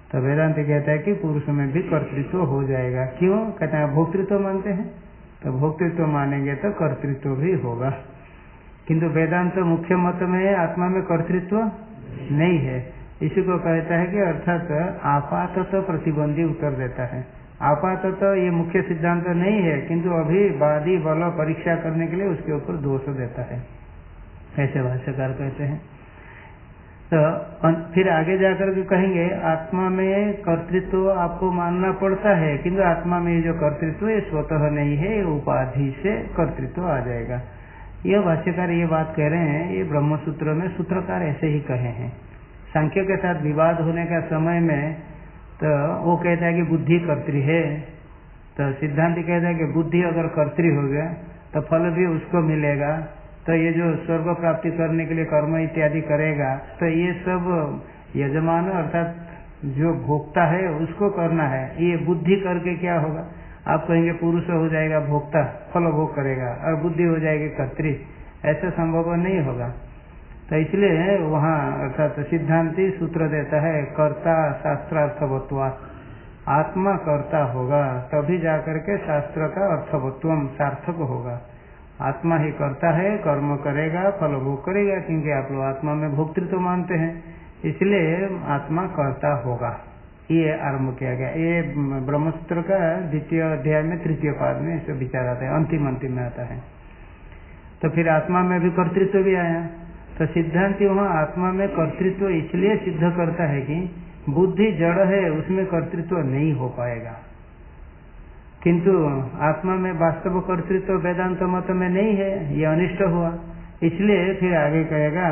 तो वेदांत कहता है कि पुरुष में भी कर्तृत्व हो जाएगा। क्यों कहते हैं? भोक्तृत्व मानते हैं, तो भोक्तृत्व मानेंगे तो कर्तृत्व भी होगा। किंतु वेदांत मुख्य मत में आत्मा में कर्तृत्व नहीं है। इसी को कहता है कि अर्थात आपातत प्रतिबंधी उत्तर देता है। आपातत ये मुख्य सिद्धांत तो नहीं है, किंतु अभी वादी बल परीक्षा करने के लिए उसके ऊपर दोष देता है, ऐसे भाष्यकार कहते हैं। तो फिर आगे जाकर के कहेंगे आत्मा में कर्तृत्व आपको मानना पड़ता है, किंतु आत्मा में जो कर्तृत्व ये स्वतः नहीं है, ये उपाधि से कर्तृत्व आ जाएगा। यह भाष्यकार ये बात कह रहे हैं, ये ब्रह्म सूत्र में सूत्रकार ऐसे ही कहे हैं। सांख्य के साथ विवाद होने का समय में तो वो कहता है कि बुद्धि कर्त्री है, तो सिद्धांत कहता है कि बुद्धि अगर कर्त्री हो गया तो फल भी उसको मिलेगा, तो ये जो स्वर्ग प्राप्ति करने के लिए कर्म इत्यादि करेगा, तो ये सब यजमान अर्थात जो भोक्ता है उसको करना है। ये बुद्धि करके क्या होगा? आप कहेंगे पुरुष हो जाएगा भोक्ता, फल भोग करेगा, और बुद्धि हो जाएगी कर्त्री, ऐसा संभव नहीं होगा। तो इसलिए वहाँ अर्थात सिद्धांति सूत्र देता है कर्ता शास्त्रार्थवत्वात्, आत्मा कर्ता होगा तभी जाकर के शास्त्र का अर्थवत्वम सार्थक होगा। आत्मा ही करता है, कर्म करेगा, फल भोग करेगा, क्योंकि आप लोग आत्मा में भोक्तृत्व मानते हैं, इसलिए आत्मा कर्ता होगा। ये आरम्भ किया गया। ये ब्रह्मसूत्र का द्वितीय अध्याय में तृतीय पाद में इसे विचार आता है, अंतिम अंतिम में आता है। तो फिर आत्मा में भी कर्तृत्व भी आया, तो सिद्धांत वहाँ आत्मा में कर्तृत्व इसलिए सिद्ध करता है कि बुद्धि जड़ है, उसमें कर्तृत्व नहीं हो पाएगा, किंतु आत्मा में वास्तव कर्तृत्व वेदांत मत में नहीं है, ये अनिष्ट हुआ। इसलिए फिर आगे कहेगा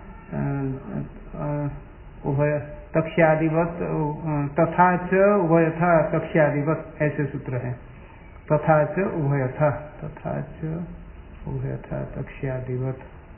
उभय तक्ष्यादिवत तथा च उभयथा तक्ष्यादिवत, ऐसे सूत्र है। तथा च उभयथा, तथा च उभयथा तक्ष्यादिवत,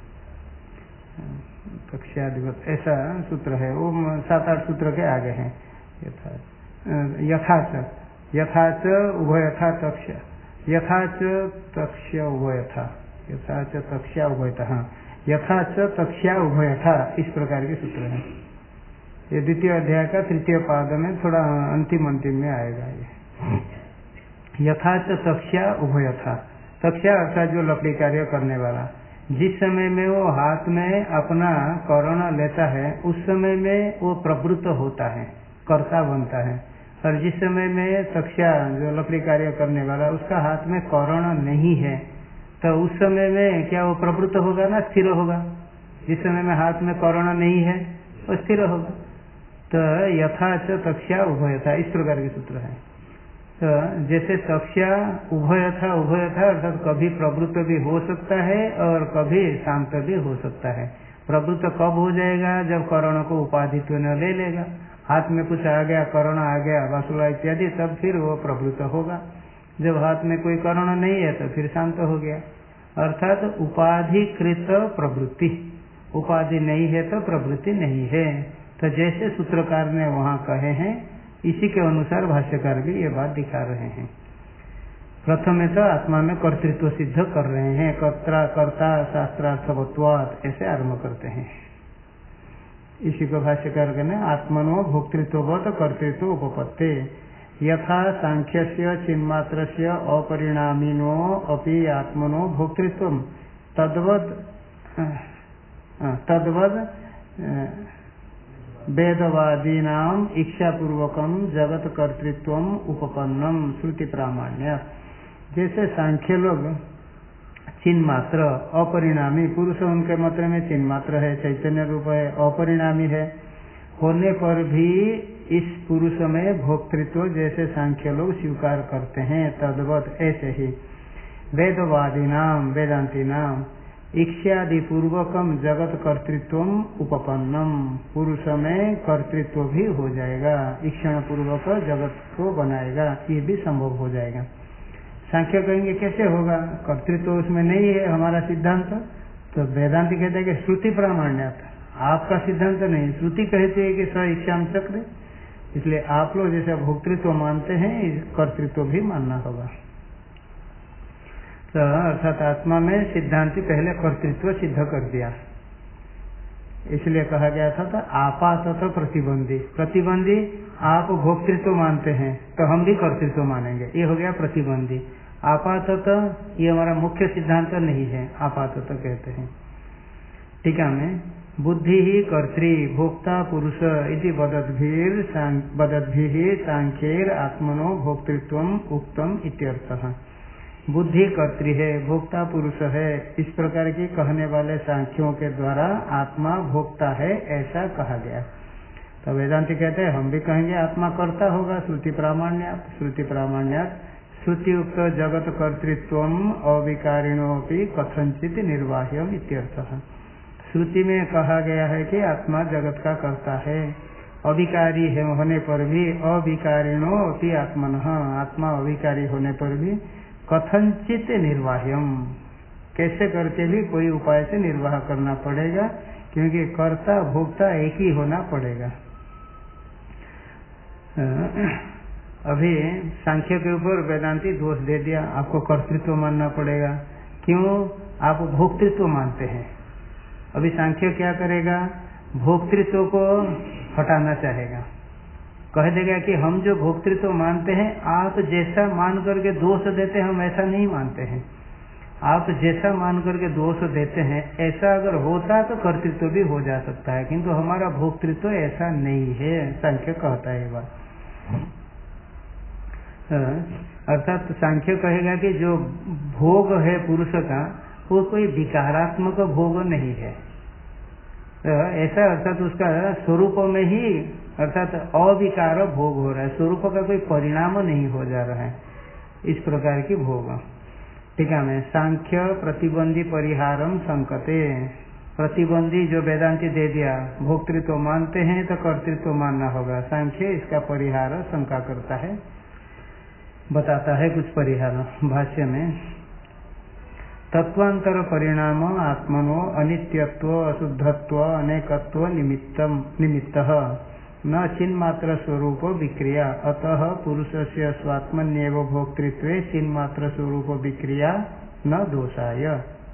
तक्ष्यादिवत ऐसा सूत्र है। वो सात आठ सूत्र के आगे हैं। यथा यथा च यथा च उभयथा तक्ष्य, यथा च तक्ष्य उभयथा, यथा च तक्ष्या उभयथा, हाँ यथा च तक्ष्या उभयथा, इस प्रकार के सूत्र हैं। ये द्वितीय अध्याय का तृतीय पाद में थोड़ा अंतिम अंतिम में आएगा ये। यथा च तक्ष्या उभयथा, तक्ष्या अर्थात जो लकड़ी कार्य करने वाला, जिस समय में वो हाथ में अपना करण लेता है उस समय में वो प्रवृत्त होता है, कर्ता बनता है, और जिस समय में तक्ष्या जो लकड़ी कार्य करने वाला उसका हाथ में करण नहीं है, तो उस समय में क्या वो प्रवृत्त होगा ना स्थिर होगा? जिस समय में हाथ में करण नहीं है वो स्थिर होगा। तो यथा च तक्ष्या उभयथा, इस प्रकार के सूत्र है। तो जैसे तक्ष्या उभयथा, उभयथा अर्थात कभी प्रवृत्त भी हो सकता है और कभी शांत भी हो सकता है। प्रवृत्त कब हो जाएगा? जब करण को उपाधित्व न ले लेगा, हाथ में कुछ आ गया, करण आ गया, वासुला इत्यादि, तब फिर वो प्रवृत्त होगा। जब हाथ में कोई करण नहीं है तो फिर शांत हो गया। अर्थात उपाधिकृत प्रवृत्ति, उपाधि नहीं है तो प्रवृत्ति नहीं है। तो जैसे सूत्रकार ने वहाँ कहे हैं इसी के अनुसार भाष्यकार भी ये बात दिखा रहे हैं। प्रथम में तो आत्मा में कर्तृत्व सिद्ध कर रहे हैं, कर्ता कर्ता शास्त्रार्थवत्वात् ऐसे आरम्भ करते हैं। इसी को भाष्यकार कहने आत्मनो भोक्तृत्ववत् कर्तृत्व उपपत्ते, यथा सांख्यस्य चिन्मात्रस्य अपरिणामिनो अपि आत्मनो भोक्तृत्वं तद्वद् तद्वद् वेदवादीनाम् इच्छापूर्वकं जगत कर्तृत्वम् उपपन्नम श्रुति प्रामाण्य। जैसे सांख्य लोग चिन्मात्र अपरिणामी, पुरुष उनके मत में चिन्मात्र है, चैतन्य रूप है, अपरिणामी है, होने पर भी इस पुरुष में भोक्तृत्व जैसे सांख्य लोग स्वीकार करते हैं, तद्वत ऐसे ही वेदवादी नाम वेदांती नाम इच्छादि पूर्वकम जगत कर्तृत्वम उपपन्नम, पुरुष में कर्तृत्व भी हो जाएगा, इक्षण पूर्वक जगत को बनाएगा, ये भी संभव हो जाएगा। सांख्य कहेंगे कैसे होगा, कर्तृत्व उसमें नहीं है हमारा सिद्धांत। तो वेदांति कहते हैं कि श्रुति प्रामाण्यत, आपका सिद्धांत नहीं, श्रुति कहती है कि स इच्छाम चक्र, इसलिए आप लोग जैसे भोक्तृत्व मानते हैं कर्तृत्व भी मानना होगा। तो अर्थात आत्मा में सिद्धांति पहले कर्तृत्व सिद्ध कर दिया, इसलिए कहा गया था तो आपातत प्रतिबंधी, प्रतिबंधी आप भोक्तृत्व मानते हैं तो हम भी कर्तृत्व मानेंगे, ये हो गया प्रतिबंधी। आपाततः ये हमारा मुख्य सिद्धांत नहीं है, आपाततः कहते हैं। टीका में बुद्धि ही कर्त्री भोक्ता पुरुष इति बदद्भिर बदद्भिः सांख्यैर आत्मनो भोक्तृत्वम उक्तम इत्यर्थः। बुद्धि कर्त्री है, भोक्ता पुरुष है, इस प्रकार की कहने वाले सांख्यों के द्वारा आत्मा भोक्ता है ऐसा कहा गया। तो वेदांति कहते हैं हम भी कहेंगे आत्मा कर्ता होगा, श्रुति प्रामाण्यात्। श्रुति प्रामाण्यात् श्रुति उक्त जगत कर्तृत्वम अविकारिणोपि कथंचित निर्वाह्यम इत्यर्थः। श्रुति में कहा गया है कि आत्मा जगत का कर्ता है, अविकारी है होने पर भी, अविकारिणो अपि आत्मनः, आत्मा अविकारी होने पर भी कथंचित निर्वाह्यम, कैसे करके भी कोई उपाय से निर्वाह करना पड़ेगा, क्योंकि कर्ता भोक्ता एक ही होना पड़ेगा। अभी सांख्य के ऊपर वेदांती दोष दे दिया, आपको कर्तृत्व मानना पड़ेगा, क्यों आप भोक्तृत्व मानते हैं। अभी सांख्य क्या करेगा, भोक्तृत्व को हटाना चाहेगा, कह देगा कि हम जो भोक्तृत्व मानते हैं आप जैसा मान करके दोष देते हैं हम ऐसा नहीं मानते हैं, आप जैसा मान करके दोष देते हैं ऐसा अगर होता तो कर्तृत्व भी हो जा सकता है, किंतु हमारा भोक्तृत्व ऐसा नहीं है, सांख्य कहता है ये बात। अर्थात सांख्य कहेगा कि जो भोग है पुरुष का वो कोई विकारात्मक भोग नहीं है, ऐसा अर्थात उसका स्वरूप में ही अर्थात अविकार भोग हो रहा है, स्वरूप का कोई परिणाम नहीं हो जा रहा है, इस प्रकार की भोग। ठीक है, मैं सांख्य प्रतिबंधी परिहारम संकते, प्रतिबंधी जो वेदांति दे दिया भोक्तृत्व मानते हैं तो कर्तृत्व मानना होगा, सांख्य इसका परिहार शंका करता है, बताता है कुछ परिहार भाष्य में। तत्वांतर परिणाम आत्मनो अनित्यत्व अशुद्धत्व अनेकत्व निमित्तम निमित्तः न चिन्मात्र स्वरूप विक्रिया, अतः पुरुषस्य स्वात्मन्येव भोक्तृत्वे चिन्मात्र स्वरूप विक्रिया न दोषाय।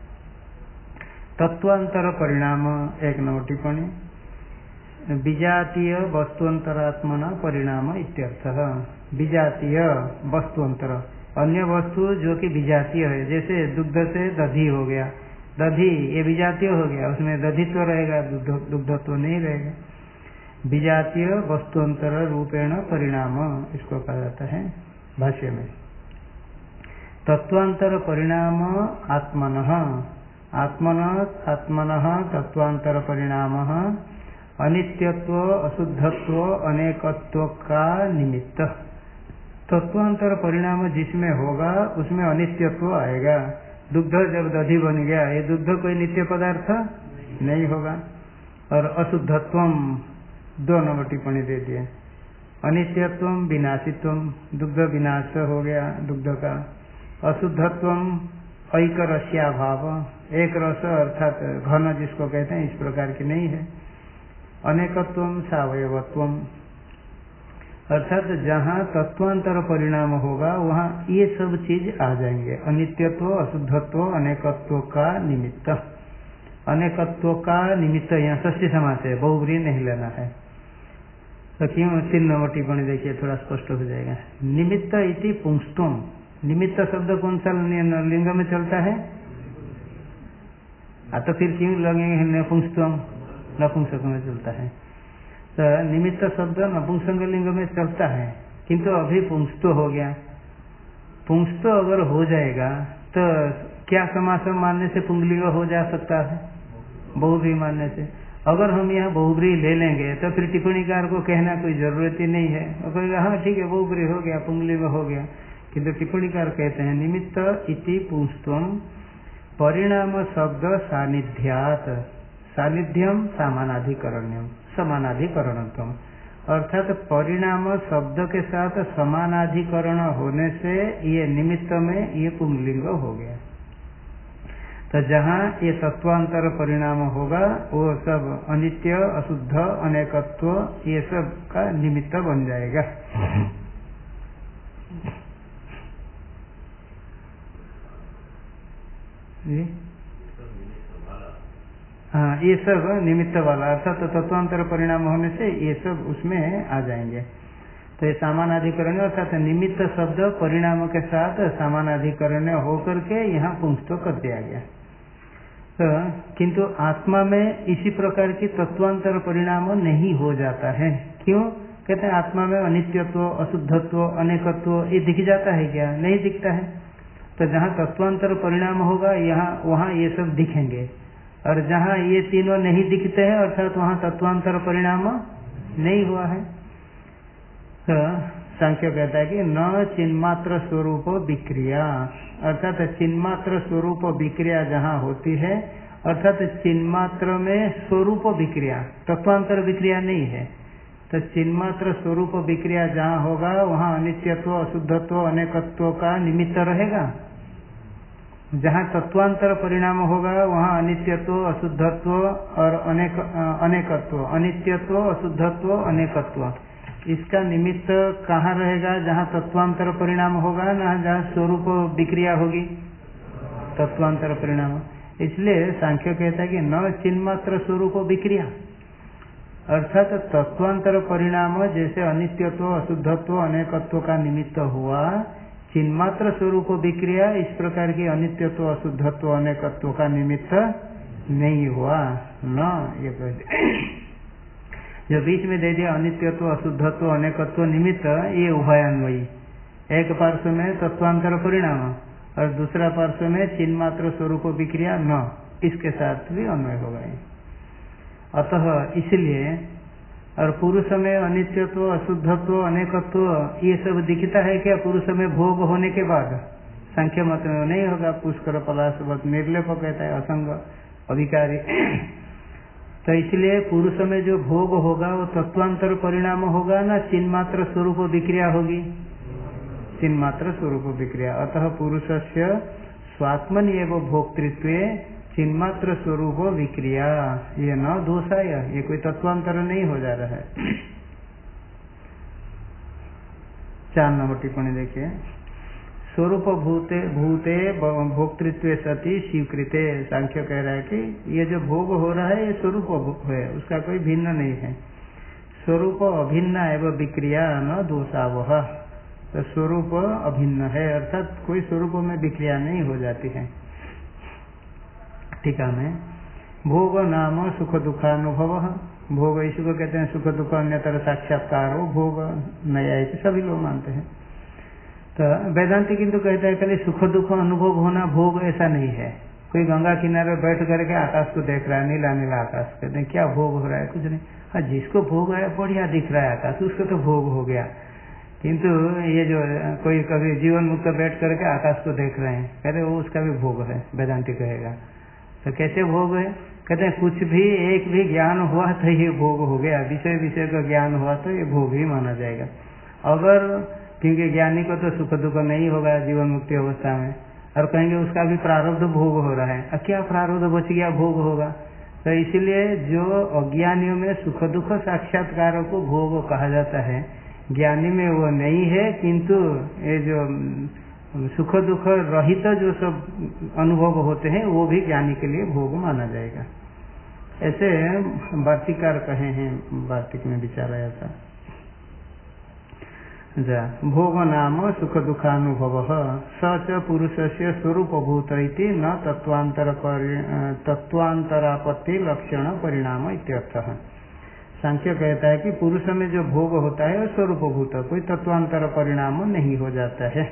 तत्वांतर परिणाम एक नंबर टिप्पणी, विजातीय वस्तुअंतरात्मना परिणाम इत्यर्थः। विजातीय वस्तुअंतर, अन्य वस्तु जो कि विजातीय है, जैसे दुग्ध से दधी हो गया, दधी ये विजातीय हो गया, उसमें दधित्व रहेगा, दुग्धत्व नहीं रहेगा। विजातीय वस्तुअंतर रूपेण परिणाम इसको कहा जाता है भाष्य में। तत्वांतर परिणाम आत्मनः, आत्मनः आत्मनः तत्वांतर परिणाम अनित्यत्व अशुद्धत्व अनेकत्व का निमित्त। तत्वांतर परिणाम जिसमें होगा उसमें अनित्यत्व आएगा। दुग्ध जब दधी बन गया, ये दुग्ध कोई नित्य पदार्थ नहीं होगा। और अशुद्धत्वम दो नंबर टिप्पणी दे दिए, अनित्यत्वम विनाशित्वम, दुग्ध विनाश हो गया दुग्ध का। अशुद्धत्वम ऐक रस्याभाव, एक रस अर्थात घन जिसको कहते हैं इस प्रकार की नहीं है। अनेकत्वम सावयवत्वम, अर्थात जहाँ तत्वांतर परिणाम होगा वहाँ ये सब चीज आ जाएंगे, अनित्यत्व अशुद्धत्व अनेकत्व का निमित्त। अनेकत्व का निमित्त यहाँ षष्ठी समास है, बहुव्रीहि नहीं लेना है। तो क्यों, तीन नंबर टिप्पणी देखिए थोड़ा स्पष्ट हो जाएगा। निमित्त इति पुंस्तुम, निमित्त शब्द कौन सा लिंग में चलता है? आ तो फिर क्यों लगेंगे नपुंसकम, नपुंसक में चलता है। तो निमित्त शब्द नपुंसक लिंग में चलता है, किंतु अभी पुंस्तो हो गया। पुंस्तो अगर हो जाएगा तो क्या समास मानने से पुंगलिंग हो जा सकता है? बहुव्रीहि मानने से। अगर हम यहाँ बहुव्रीहि ले लेंगे तो फिर टिप्पणीकार को कहना कोई जरूरत ही नहीं है, वो कहेगा हाँ ठीक है बहुव्रीहि हो गया, पुंगलिंग हो गया। किंतु टिप्पणीकार कहते हैं निमित्त इति पुंस्त्वम परिणाम शब्द सानिध्यात, सानिध्यम समानाधिकरण्यम समानाधिकरणत्वम, अर्थात परिणाम शब्द के साथ समानाधिकरण होने से ये निमित्त में ये पुंगलिंग हो गया। तो जहाँ ये तत्वांतर परिणाम होगा वो सब अनित्य अशुद्ध अनेकत्व ये सब का निमित्त बन जाएगा। हाँ, ये सब निमित्त वाला अर्थात तो तत्वांतर परिणाम होने से ये सब उसमें आ जाएंगे। तो ये समानाधिकरण अर्थात निमित्त शब्द परिणाम के साथ समानाधिकरण होकर के यहाँ पुंस्तो कर दिया गया। तो किंतु आत्मा में इसी प्रकार की तत्वांतर परिणाम नहीं हो जाता है। क्यों? कहते हैं आत्मा में अनित्यत्व, अशुद्धत्व, अनेकत्व ये दिख जाता है क्या? नहीं दिखता है। तो जहाँ तत्वांतर परिणाम होगा यहाँ वहाँ ये सब दिखेंगे, और जहाँ ये तीनों नहीं दिखते हैं अर्थात वहाँ तत्वांतर परिणाम नहीं हुआ है। तो सांख्य कहता है कि न चिन्मात्र स्वरूप विक्रिया, अर्थात चिन्मात्र स्वरूप विक्रिया जहाँ होती है अर्थात चिन्मात्र में स्वरूप विक्रिया, तत्वांतर विक्रिया नहीं है। तो चिन्मात्र स्वरूप विक्रिया जहाँ होगा वहाँ अनित्यत्व, अशुद्धत्व, अनेकत्व का निमित्त रहेगा। जहाँ तत्वांतर परिणाम होगा वहाँ अनित्यत्व, अशुद्धत्व और अनेक अनेकत्व, अनित्यत्व, अशुद्धत्व, अनेकत्व, इसका निमित्त कहाँ रहेगा? जहाँ तत्वांतर परिणाम होगा ना, जहाँ स्वरूप विक्रिया होगी तत्वांतर परिणाम। इसलिए सांख्य कहता है कि न चिन्मात्र स्वरूप विक्रिया, अर्थात तत्वांतर परिणाम जैसे अनित्यत्व, अशुद्धत्व, अनेकत्व का निमित्त हुआ, चिन्मात्र स्वरूप विक्रिया इस प्रकार की अनित्यत्व, अशुद्धत्व, अनेकत्व का निमित्त नहीं हुआ। न ये कहते जो बीच में दे दिया अनित्यत्व, अशुद्धत्व, अनेकत्व निमित्त, ये उभयान्वयी, एक पार्श्व में तत्वांतर परिणाम और दूसरा पार्श्व में चिन्मात्र स्वरूप विक्रिया न, इसके साथ भी अन्वय होगा। अतः इसलिए और पुरुष में अनित्यत्व, अशुद्धत्व, अनेकत्व ये सब दिखता है क्या? पुरुष में भोग होने के बाद संख्या मत में नहीं होगा। पुष्कर पलाशवत निर्लेप कहता है, असंग अभिकारी। तो इसलिए पुरुष में जो भोग होगा वो तत्वांतर परिणाम होगा ना, चिन्मात्र स्वरूप विक्रिया होगी? चिन्मात्र स्वरूप विक्रिया। अतः पुरुषस्य स्वात्मन एवं भोक्तृत्व चिन्मात्र स्वरूप विक्रिया, ये न दोषाय, ये कोई तत्वांतर नहीं हो जा रहा है। चार नंबर टिप्पणी देखिए, स्वरूप भूते भूते भोक्तृत्व सती स्वीकृते। सांख्य कह रहा है कि ये जो भोग हो रहा है ये स्वरूप है, उसका कोई भिन्न नहीं है। स्वरूप अभिन्न एवं विक्रिया न दोषावह, तो स्वरूप अभिन्न है अर्थात कोई स्वरूप में विक्रिया नहीं हो जाती है। टीका में भोग नाम सुख दुखानुभव, भोग इसी को कहते हैं सुख दुख अन्यतर साक्षात्कार हो, भोग नया सभी लोग मानते हैं। तो वेदांति किंतु कहते हैं खाली सुख दुख अनुभव होना भोग ऐसा नहीं है। कोई गंगा किनारे बैठ करके आकाश को देख रहा है, नीला नीला आकाश, कहते हैं क्या भोग हो रहा है? कुछ नहीं। हाँ, जिसको भोग है बढ़िया दिख रहा है आकाश, उसको तो भोग हो गया। किंतु ये जो कोई कभी जीवन मुक्त बैठ करके आकाश को देख रहे हैं, कहते वो उसका भी भोग है, वेदांति कहेगा। तो कैसे भोग है? कहते हैं कुछ भी एक भी ज्ञान हुआ तो ये भोग हो गया, विषय विषय का ज्ञान हुआ तो ये भोग ही माना जाएगा। अगर क्योंकि ज्ञानी को तो सुख दुख नहीं होगा जीवन मुक्ति अवस्था में, और कहेंगे उसका भी प्रारब्ध भोग हो रहा है, अब क्या प्रारब्ध बच गया भोग होगा। तो इसलिए जो अज्ञानियों में सुख दुख साक्षात्कार को भोग कहा जाता है, ज्ञानी में वो नहीं है। किंतु ये जो सुख दुख रहित जो सब अनुभव होते हैं वो भी ज्ञानी के लिए भोग माना जाएगा। ऐसे वार्तिकार कहे हैं, वार्तिक में विचार आया था। भोग नाम सुख दुखानुभव स पुरुष से स्वरूप भूत न तत्वांतर तत्वांतरापत्ति लक्षण परिणाम इत्यर्थः। सांख्य कहता है कि पुरुष में जो भोग होता है वो स्वरूप भूत, कोई तत्वांतर परिणाम नहीं हो जाता है।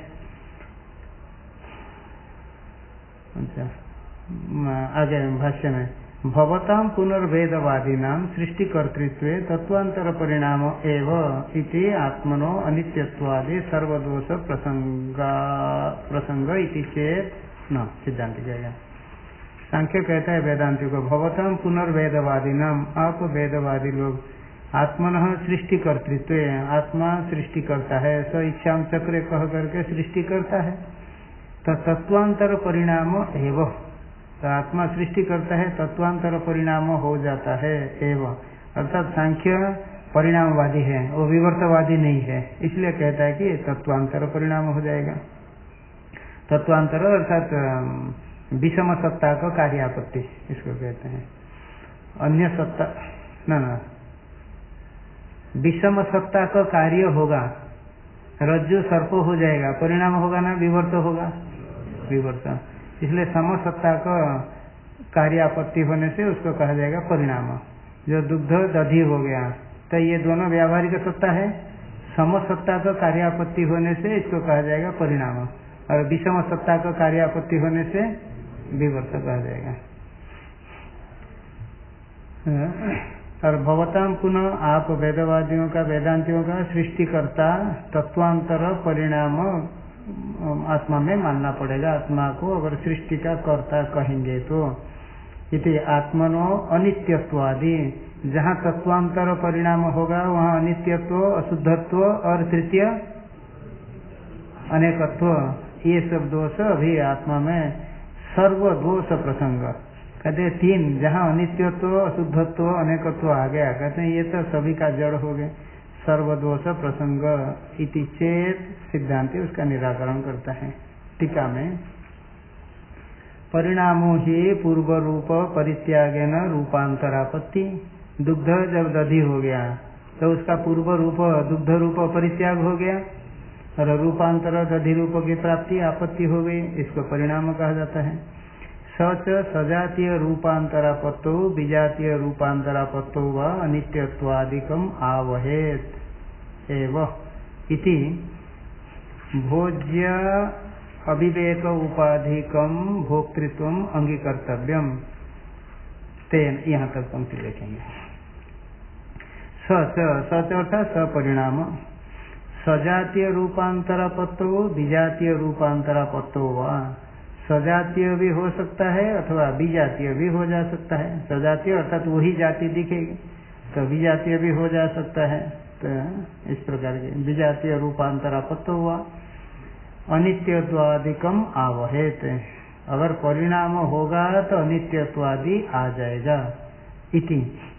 अच्छा, आगे भाष्य में भवतां पुनर्वेदवादीनां सृष्टिकर्तृत्व तत्वांतर परिणाम एव इति आत्मनो अनित्यत्वादि सर्वदोष प्रसंगा प्रसंग इति चेत न सिद्धांत जाएगा। सांख्य कहता है वेदांति को, भवतां पुनर्वेदवादीनां, आप वेदवादी लोग, आत्मनः सृष्टिकर्तृत्व, आत्मा सृष्टि करता है, स इच्छाम चक्र कह करके सृष्टि करता है। तो तत्वांतर परिणाम एवं, तो आत्मा सृष्टि करता है, तत्वांतर परिणाम हो जाता है एवं, अर्थात सांख्य परिणामवादी है, वो विवर्तवादी नहीं है, इसलिए कहता है कि तत्वांतर परिणाम हो जाएगा। तत्वांतर अर्थात विषम सत्ता का कार्यापत्ति इसको कहते हैं। अन्य सत्ता ना ना विषम सत्ता का कार्य होगा रज्जु सर्प हो जाएगा, परिणाम होगा ना विवर्त होगा, विवर्त। इसलिए समसत्ता का कार्यापत्ति होने से उसको कहा जाएगा परिणाम। जो दुग्ध दधि हो गया, तो ये दोनों व्यावहारिक सत्ता है, समसत्ता का कार्यापत्ति होने से इसको कहा जाएगा परिणाम, और विषम सत्ता का कार्यापत्ति होने से विवर्त कहा जाएगा। और भवताम पुनः आप वेदवादियों का, वेदांतियों का सृष्टिकर्ता तत्वांतर परिणाम आत्मा में मानना पड़ेगा। आत्मा को अगर सृष्टि का कर्ता कहेंगे तो इति आत्मनो अनित्यत्वादि, जहाँ तत्वांतर परिणाम होगा वहाँ अनित्यत्व, अशुद्धत्व और तृतीय अनेकत्व, ये सब दोष अभी आत्मा में सर्व दोष प्रसंग कहते हैं तीन। जहाँ अनित्यत्व, अशुद्धत्व, अनेकत्व आ गया, कहते हैं ये तो सभी का जड़ हो गए, सर्वदोष प्रसंग इति चेत सिद्धांति उसका निराकरण करता है। टीका में परिणामो ही पूर्व रूप परित्यागेन रूपांतरापत्ति, दुग्ध जब दधि हो गया तो उसका पूर्व रूप दुग्ध रूप परित्याग हो गया और रूपांतर दधि रूप की प्राप्ति आपत्ति हो गई, इसको परिणाम कहा जाता है। सच सजातीय रूपांतरापत्तो विजातीय रूपांतरापत्तो व अनित्यत्वादिकम आवहेत एव इति भोज्य अविवेक उपाधिकम भोक्तृत्वम अंगीकर्तव्यम। तेन यहाँ तक पंक्ति देखेंगे। सच सच अर्थात सपरिणाम, सजातीय रूपांतरापत्तो विजातीय रूपांतरापत्तो वा, सजातीय भी हो सकता है अथवा विजातीय भी हो जा सकता है। सजातीय अर्थात वही जाति दिखेगी, तो विजातीय भी हो जा सकता है। तो इस प्रकार के विजातीय रूपांतरापत्तो हुआ अनित्यत्वादिकम आवहेत, अगर परिणाम होगा तो अनित्यत्वादि आ जाएगा। इति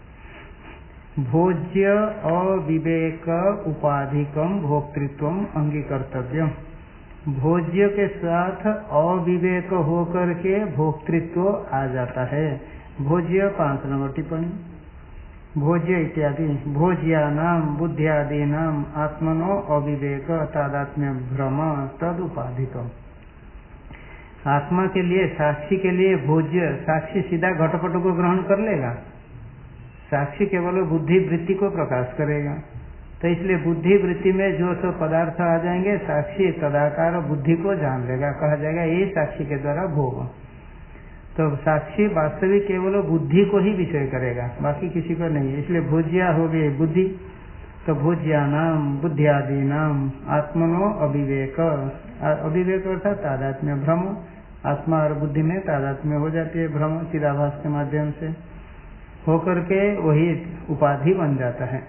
भोज्य अविवेक उपाधिकम भोक्तृत्वम अंगीकर्तव्यम, भोज्य के साथ अविवेक होकर के भोक्तृत्व आ जाता है। भोज्य पांच नंबर टिप्पणी, भोज्य इत्यादि भोज्यानाम बुद्धियादीनाम आत्मनो अविवेक तादात्म्य भ्रम तद उपाधिकम। आत्मा के लिए, साक्षी के लिए भोज्य, साक्षी सीधा घटपट को ग्रहण कर लेगा, साक्षी केवल बुद्धि वृत्ति को प्रकाश करेगा। तो इसलिए बुद्धि वृत्ति में जो सब पदार्थ आ जाएंगे, साक्षी तदाकार बुद्धि को जान लेगा, कहा जाएगा ये साक्षी के द्वारा भोग। तो साक्षी वास्तविक केवल बुद्धि को ही विषय करेगा, बाकी किसी को नहीं। इसलिए भोज्या हो गए बुद्धि, तो भोज्यानाम बुद्धियादीनाम आत्मनो अविवेक, अविवेक अर्थात तादात्म्य भ्रम, आत्मा और बुद्धि में तादात्म्य हो जाती है भ्रम चिदाभास के माध्यम से होकर के वही उपाधि बन जाता है।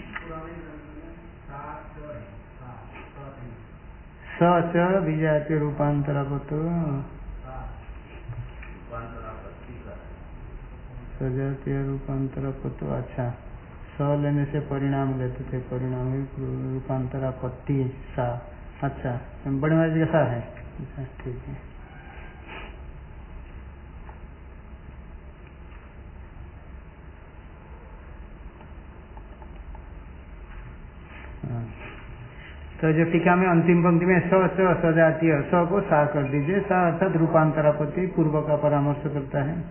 सच विजातीय रूपांतरापत्तो, सजातीय रूपांतरापत्तो, अच्छा स लेने से परिणाम लेते थे, परिणाम रूपांतरापत्ति सा, अच्छा बड़ी मर्जी का सा है, अच्छा ठीक है। तो जो टीका में अंतिम पंक्ति में स च सजातीय, स को सा कर दीजिए, सा अर्थात रूपांतरापत्ति पूर्व का परामर्श करता है।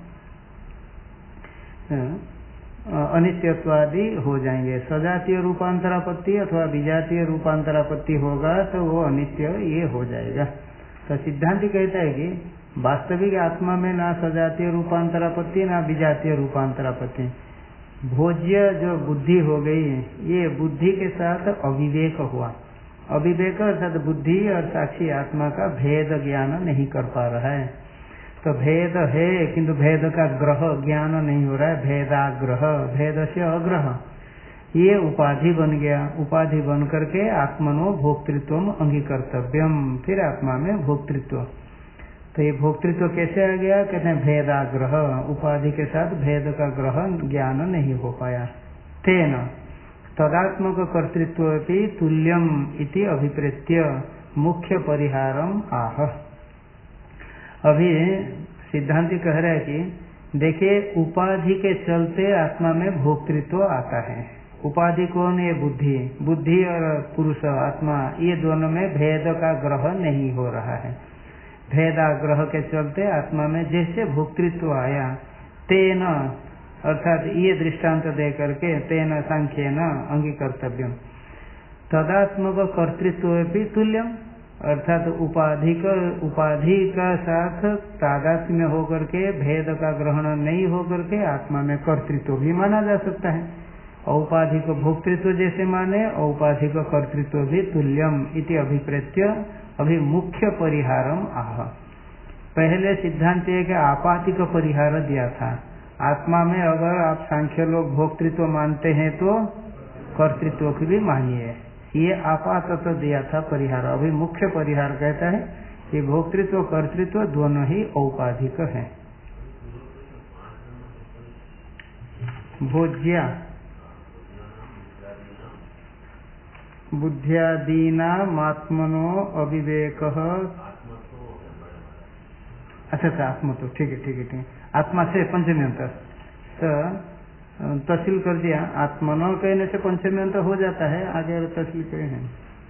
अनित्यत्वादि हो जाएंगे, सजातीय रूपांतरापत्ति अथवा विजातीय रूपांतरापत्ति होगा तो वो अनित्य ये हो जाएगा। तो सिद्धांत कहता है कि वास्तविक आत्मा में ना सजातीय रूपांतरापत्ति ना विजातीय रूपांतरापत्ति, भोज्य जो बुद्धि हो गई, ये बुद्धि के साथ अविवेक हुआ। अविवेक अर्थात बुद्धि और साक्षी आत्मा का भेद ज्ञान नहीं कर पा रहा है। तो भेद है किंतु भेद का ग्रह ज्ञान नहीं हो रहा है, भेदाग्रह, भेद से अग्रह, ये उपाधि बन गया। उपाधि बन करके आत्मनो भोक्तृत्वम अंगीकर्तव्यम, फिर आत्मा में भोक्तृत्व। तो ये भोक्तृत्व कैसे आ गया, कहते हैं भेदाग्रह, उपाधि के साथ भेद का ग्रह ज्ञान नहीं हो पाया। तेन तदात्मक कर्तृत्व भी तुल्यम इति अभिप्रेत्य मुख्य परिहारम आह। अभी सिद्धांति कह रहा है कि देखिए उपाधि के चलते आत्मा में भोक्तृत्व आता है, उपाधि कौन है? बुद्धि। बुद्धि और पुरुष आत्मा, ये दोनों में भेद का ग्रह नहीं हो रहा है। भेदाग्रह के चलते आत्मा में जैसे भोक्तृत्व आया, तेन अर्थात ये दृष्टांत दे करके तेन सांख्येन अंगीकर्तव्यम, तदात्मक कर्तृत्व भी तुल्यम, अर्थात उपाधि का उपाधि का साथ तादात्म्य होकर के भेद का ग्रहण नहीं होकर के आत्मा में कर्तृत्व भी माना जा सकता है। औपाधिक भोक्तृत्व जैसे माने औपाधिक कर्तृत्व भी तुल्यम इति अभिप्रेत्य अभी मुख्य परिहारम आह। पहले सिद्धांत एक आपातिक परिहार दिया था। आत्मा में अगर आप सांख्य लोग भोक्तृत्व मानते हैं तो कर्तृत्व की भी मानिए, ये आपातत दिया था परिहार। अभी मुख्य परिहार कहता है कि भोक्तृत्व कर्तृत्व दोनों ही औपाधिक है। भोज्या बुद्ध्यादीनात्मनो अविवेक, अच्छा अच्छा आत्मा तो ठीक है ठीक है ठीक है, आत्मा से पंचमी अंतर तो तहसील कर दिया। आत्मनो कहने से पंचमी अंतर हो जाता है, आगे तहसील कहे हैं।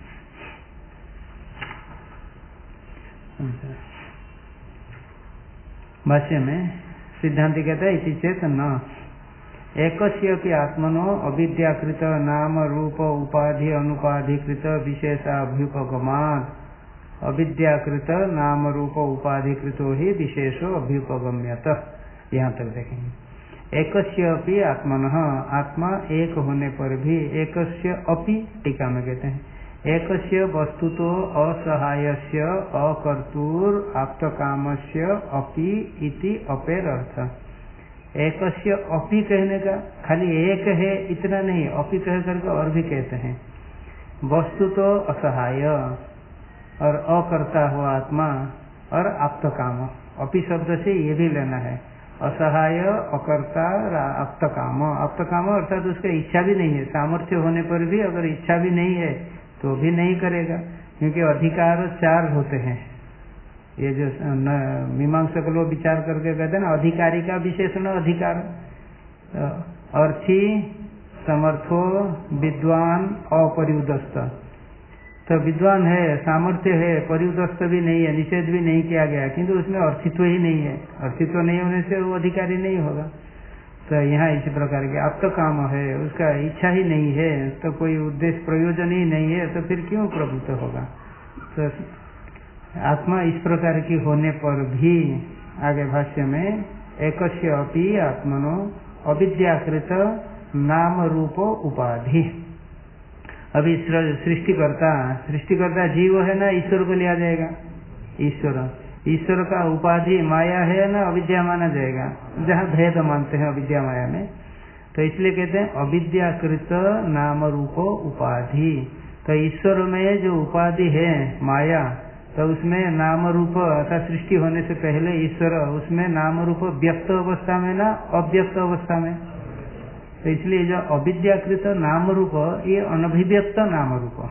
भाष्य में सिद्धांति कहता है इति चेत न एकस्यपि आत्मनो अविद्याकृत नाम रूप उपाधि अनुपाधिकृत विशेषाभ्युपगमात्, अविद्याकृत नाम रूप उपाधिकृतो ही विशेषो अभ्युपगम्यत। यहाँ तक देखेंगे। एकस्यपि आत्मनः, आत्मा एक होने पर भी, एकस्य अपि टीका में कहते हैं, एकस्य वस्तुतो असहायस्य अकर्तुर आप्तकामस्य अपि इति अपेर अर्थ। एकस्य अपि कहने का खाली एक है इतना नहीं, अपि कह करके और भी कहते हैं। वस्तु तो असहाय और अकर्ता हुआ आत्मा और आप्तकाम, अपि शब्द से ये भी लेना है। असहाय, अकर्ता, आप्तकाम। आप्तकाम अर्थात उसका इच्छा भी नहीं है, सामर्थ्य होने पर भी अगर इच्छा भी नहीं है तो भी नहीं करेगा, क्योंकि अधिकार चार होते हैं। ये जो मीमांसक लोग विचार करके कहते हैं ना, अधिकारी का विशेषण अधिकार, अर्थी, समर्थो, विद्वान, अपरिउदस्त। तो विद्वान है, सामर्थ्य है, परिउदस्त भी नहीं है, निषेध भी नहीं किया गया, किंतु उसमें अर्थित्व ही नहीं है। अर्थित्व नहीं होने से वो अधिकारी नहीं होगा। तो यहाँ इसी प्रकार के आप तो काम है, उसका इच्छा ही नहीं है, तो कोई उद्देश्य प्रयोजन ही नहीं है, तो फिर क्यों प्रभुत्व होगा। तो आत्मा इस प्रकार की होने पर भी, आगे भाष्य में एकस्य अपि आत्मनो अविद्याकृत नाम रूप उपाधि। अभी सृष्टिकर्ता सृष्टिकर्ता जीव है ना, ईश्वर को लिया जाएगा। ईश्वर ईश्वर का उपाधि माया है ना, अविद्या माना जाएगा, जहाँ भेद मानते हैं अविद्या माया में। तो इसलिए कहते हैं अविद्याकृत नाम रूप उपाधि। तो ईश्वर में जो उपाधि है माया, तो उसमें नाम रूप अर्थात सृष्टि होने से पहले ईश्वर, उसमें नाम रूप व्यक्त अवस्था में ना अव्यक्त अवस्था में। तो इसलिए जो अविद्याकृत नाम रूप, ये अनभिव्यक्त नाम रूप।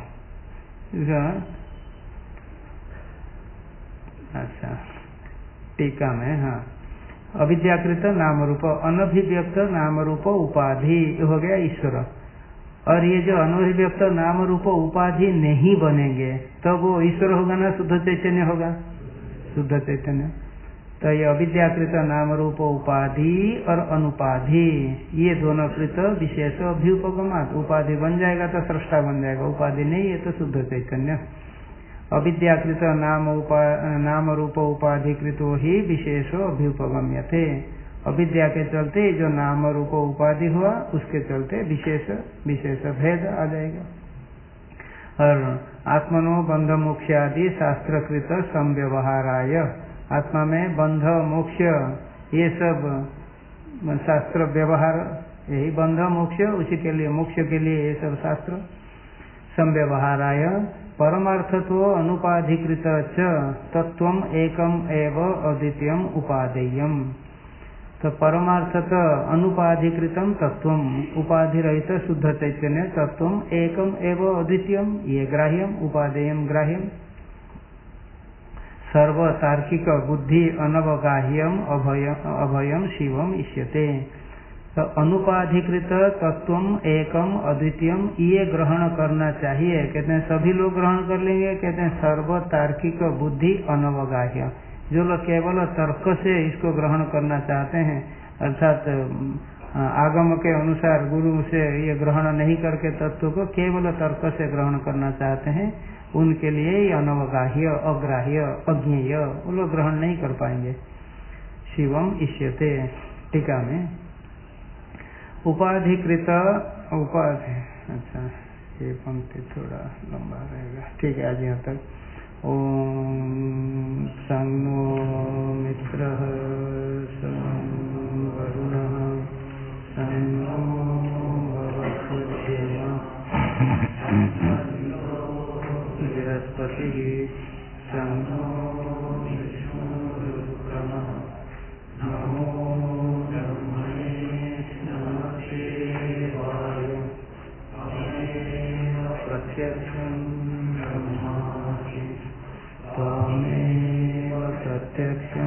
अच्छा टीका में, हाँ, अविद्याकृत नाम रूप अनभिव्यक्त नाम रूप उपाधि हो गया ईश्वर। और ये जो अनभिव्यक्त नाम रूप उपाधि नहीं बनेंगे तो वो ईश्वर होगा ना शुद्ध चैतन्य होगा, शुद्ध चैतन्य। तो ये अविद्याकृत नाम रूप उपाधि और अनुपाधि, ये दोनों कृत विशेष अभ्युपगमात्। उपाधि बन जाएगा तो सृष्टा बन जाएगा, उपाधि नहीं है तो शुद्ध चैतन्य। अविद्याकृत नाम उपा नाम रूप उपाधिकृतो ही विशेषो अभ्युपगम्यते। अविद्या के चलते जो नाम रूप उपाधि हुआ उसके चलते विशेष विशेष भेद आ जाएगा। और आत्मनो बंध मोक्ष आदि शास्त्रकृत संव्यवहाराय, आत्मा में बंध मोक्ष ये सब शास्त्र व्यवहार, यही बंध मोक्ष, उसी के लिए मोक्ष के लिए ये सब शास्त्र। संव्यवहाराय परमार्थत्व अनुपाधिकृत च तत्वम एकम एव अद्वितीयम उपादेयम। तो परमार्थत अनुपाधिकृतम तत्वम, उपाधि रहित शुद्ध चैतन्य तत्वम एकम एव अद्वितीयम, ये ग्राह्यम, उपादेयम ग्राह्यम। सर्व तार्किक बुद्धि अनवगाह्यम अभयम अभयम शिवम इष्यते। तो अनुपाधिकृत तत्वम एकम अद्वितीयम ये ग्रहण करना चाहिए। कहते हैं सभी लोग ग्रहण कर लेंगे। कहते हैं सर्व तार्किक बुद्धि अनवगाह्य, जो लोग केवल तर्क से इसको ग्रहण करना चाहते हैं, अर्थात आगम के अनुसार गुरु से ये ग्रहण नहीं करके तत्व को केवल तर्क से ग्रहण करना चाहते हैं, उनके लिए ये अनवगाह्य, अग्राह्य, अज्ञेय, वो लोग ग्रहण नहीं कर पाएंगे। शिवम इष्यते। टीका में उपाधिकृत उपाधि, अच्छा ये पंक्ति थोड़ा लंबा रहेगा, ठीक है आज यहाँ तक। ओम संगो मित्र संग वरुणः संगो भवत्वद्यः बृहस्पतिः संगो विष्णुरुक्रमः नमो प्रत्यक्षं ब्रह्मासि त्वमेव प्रत्यक्षं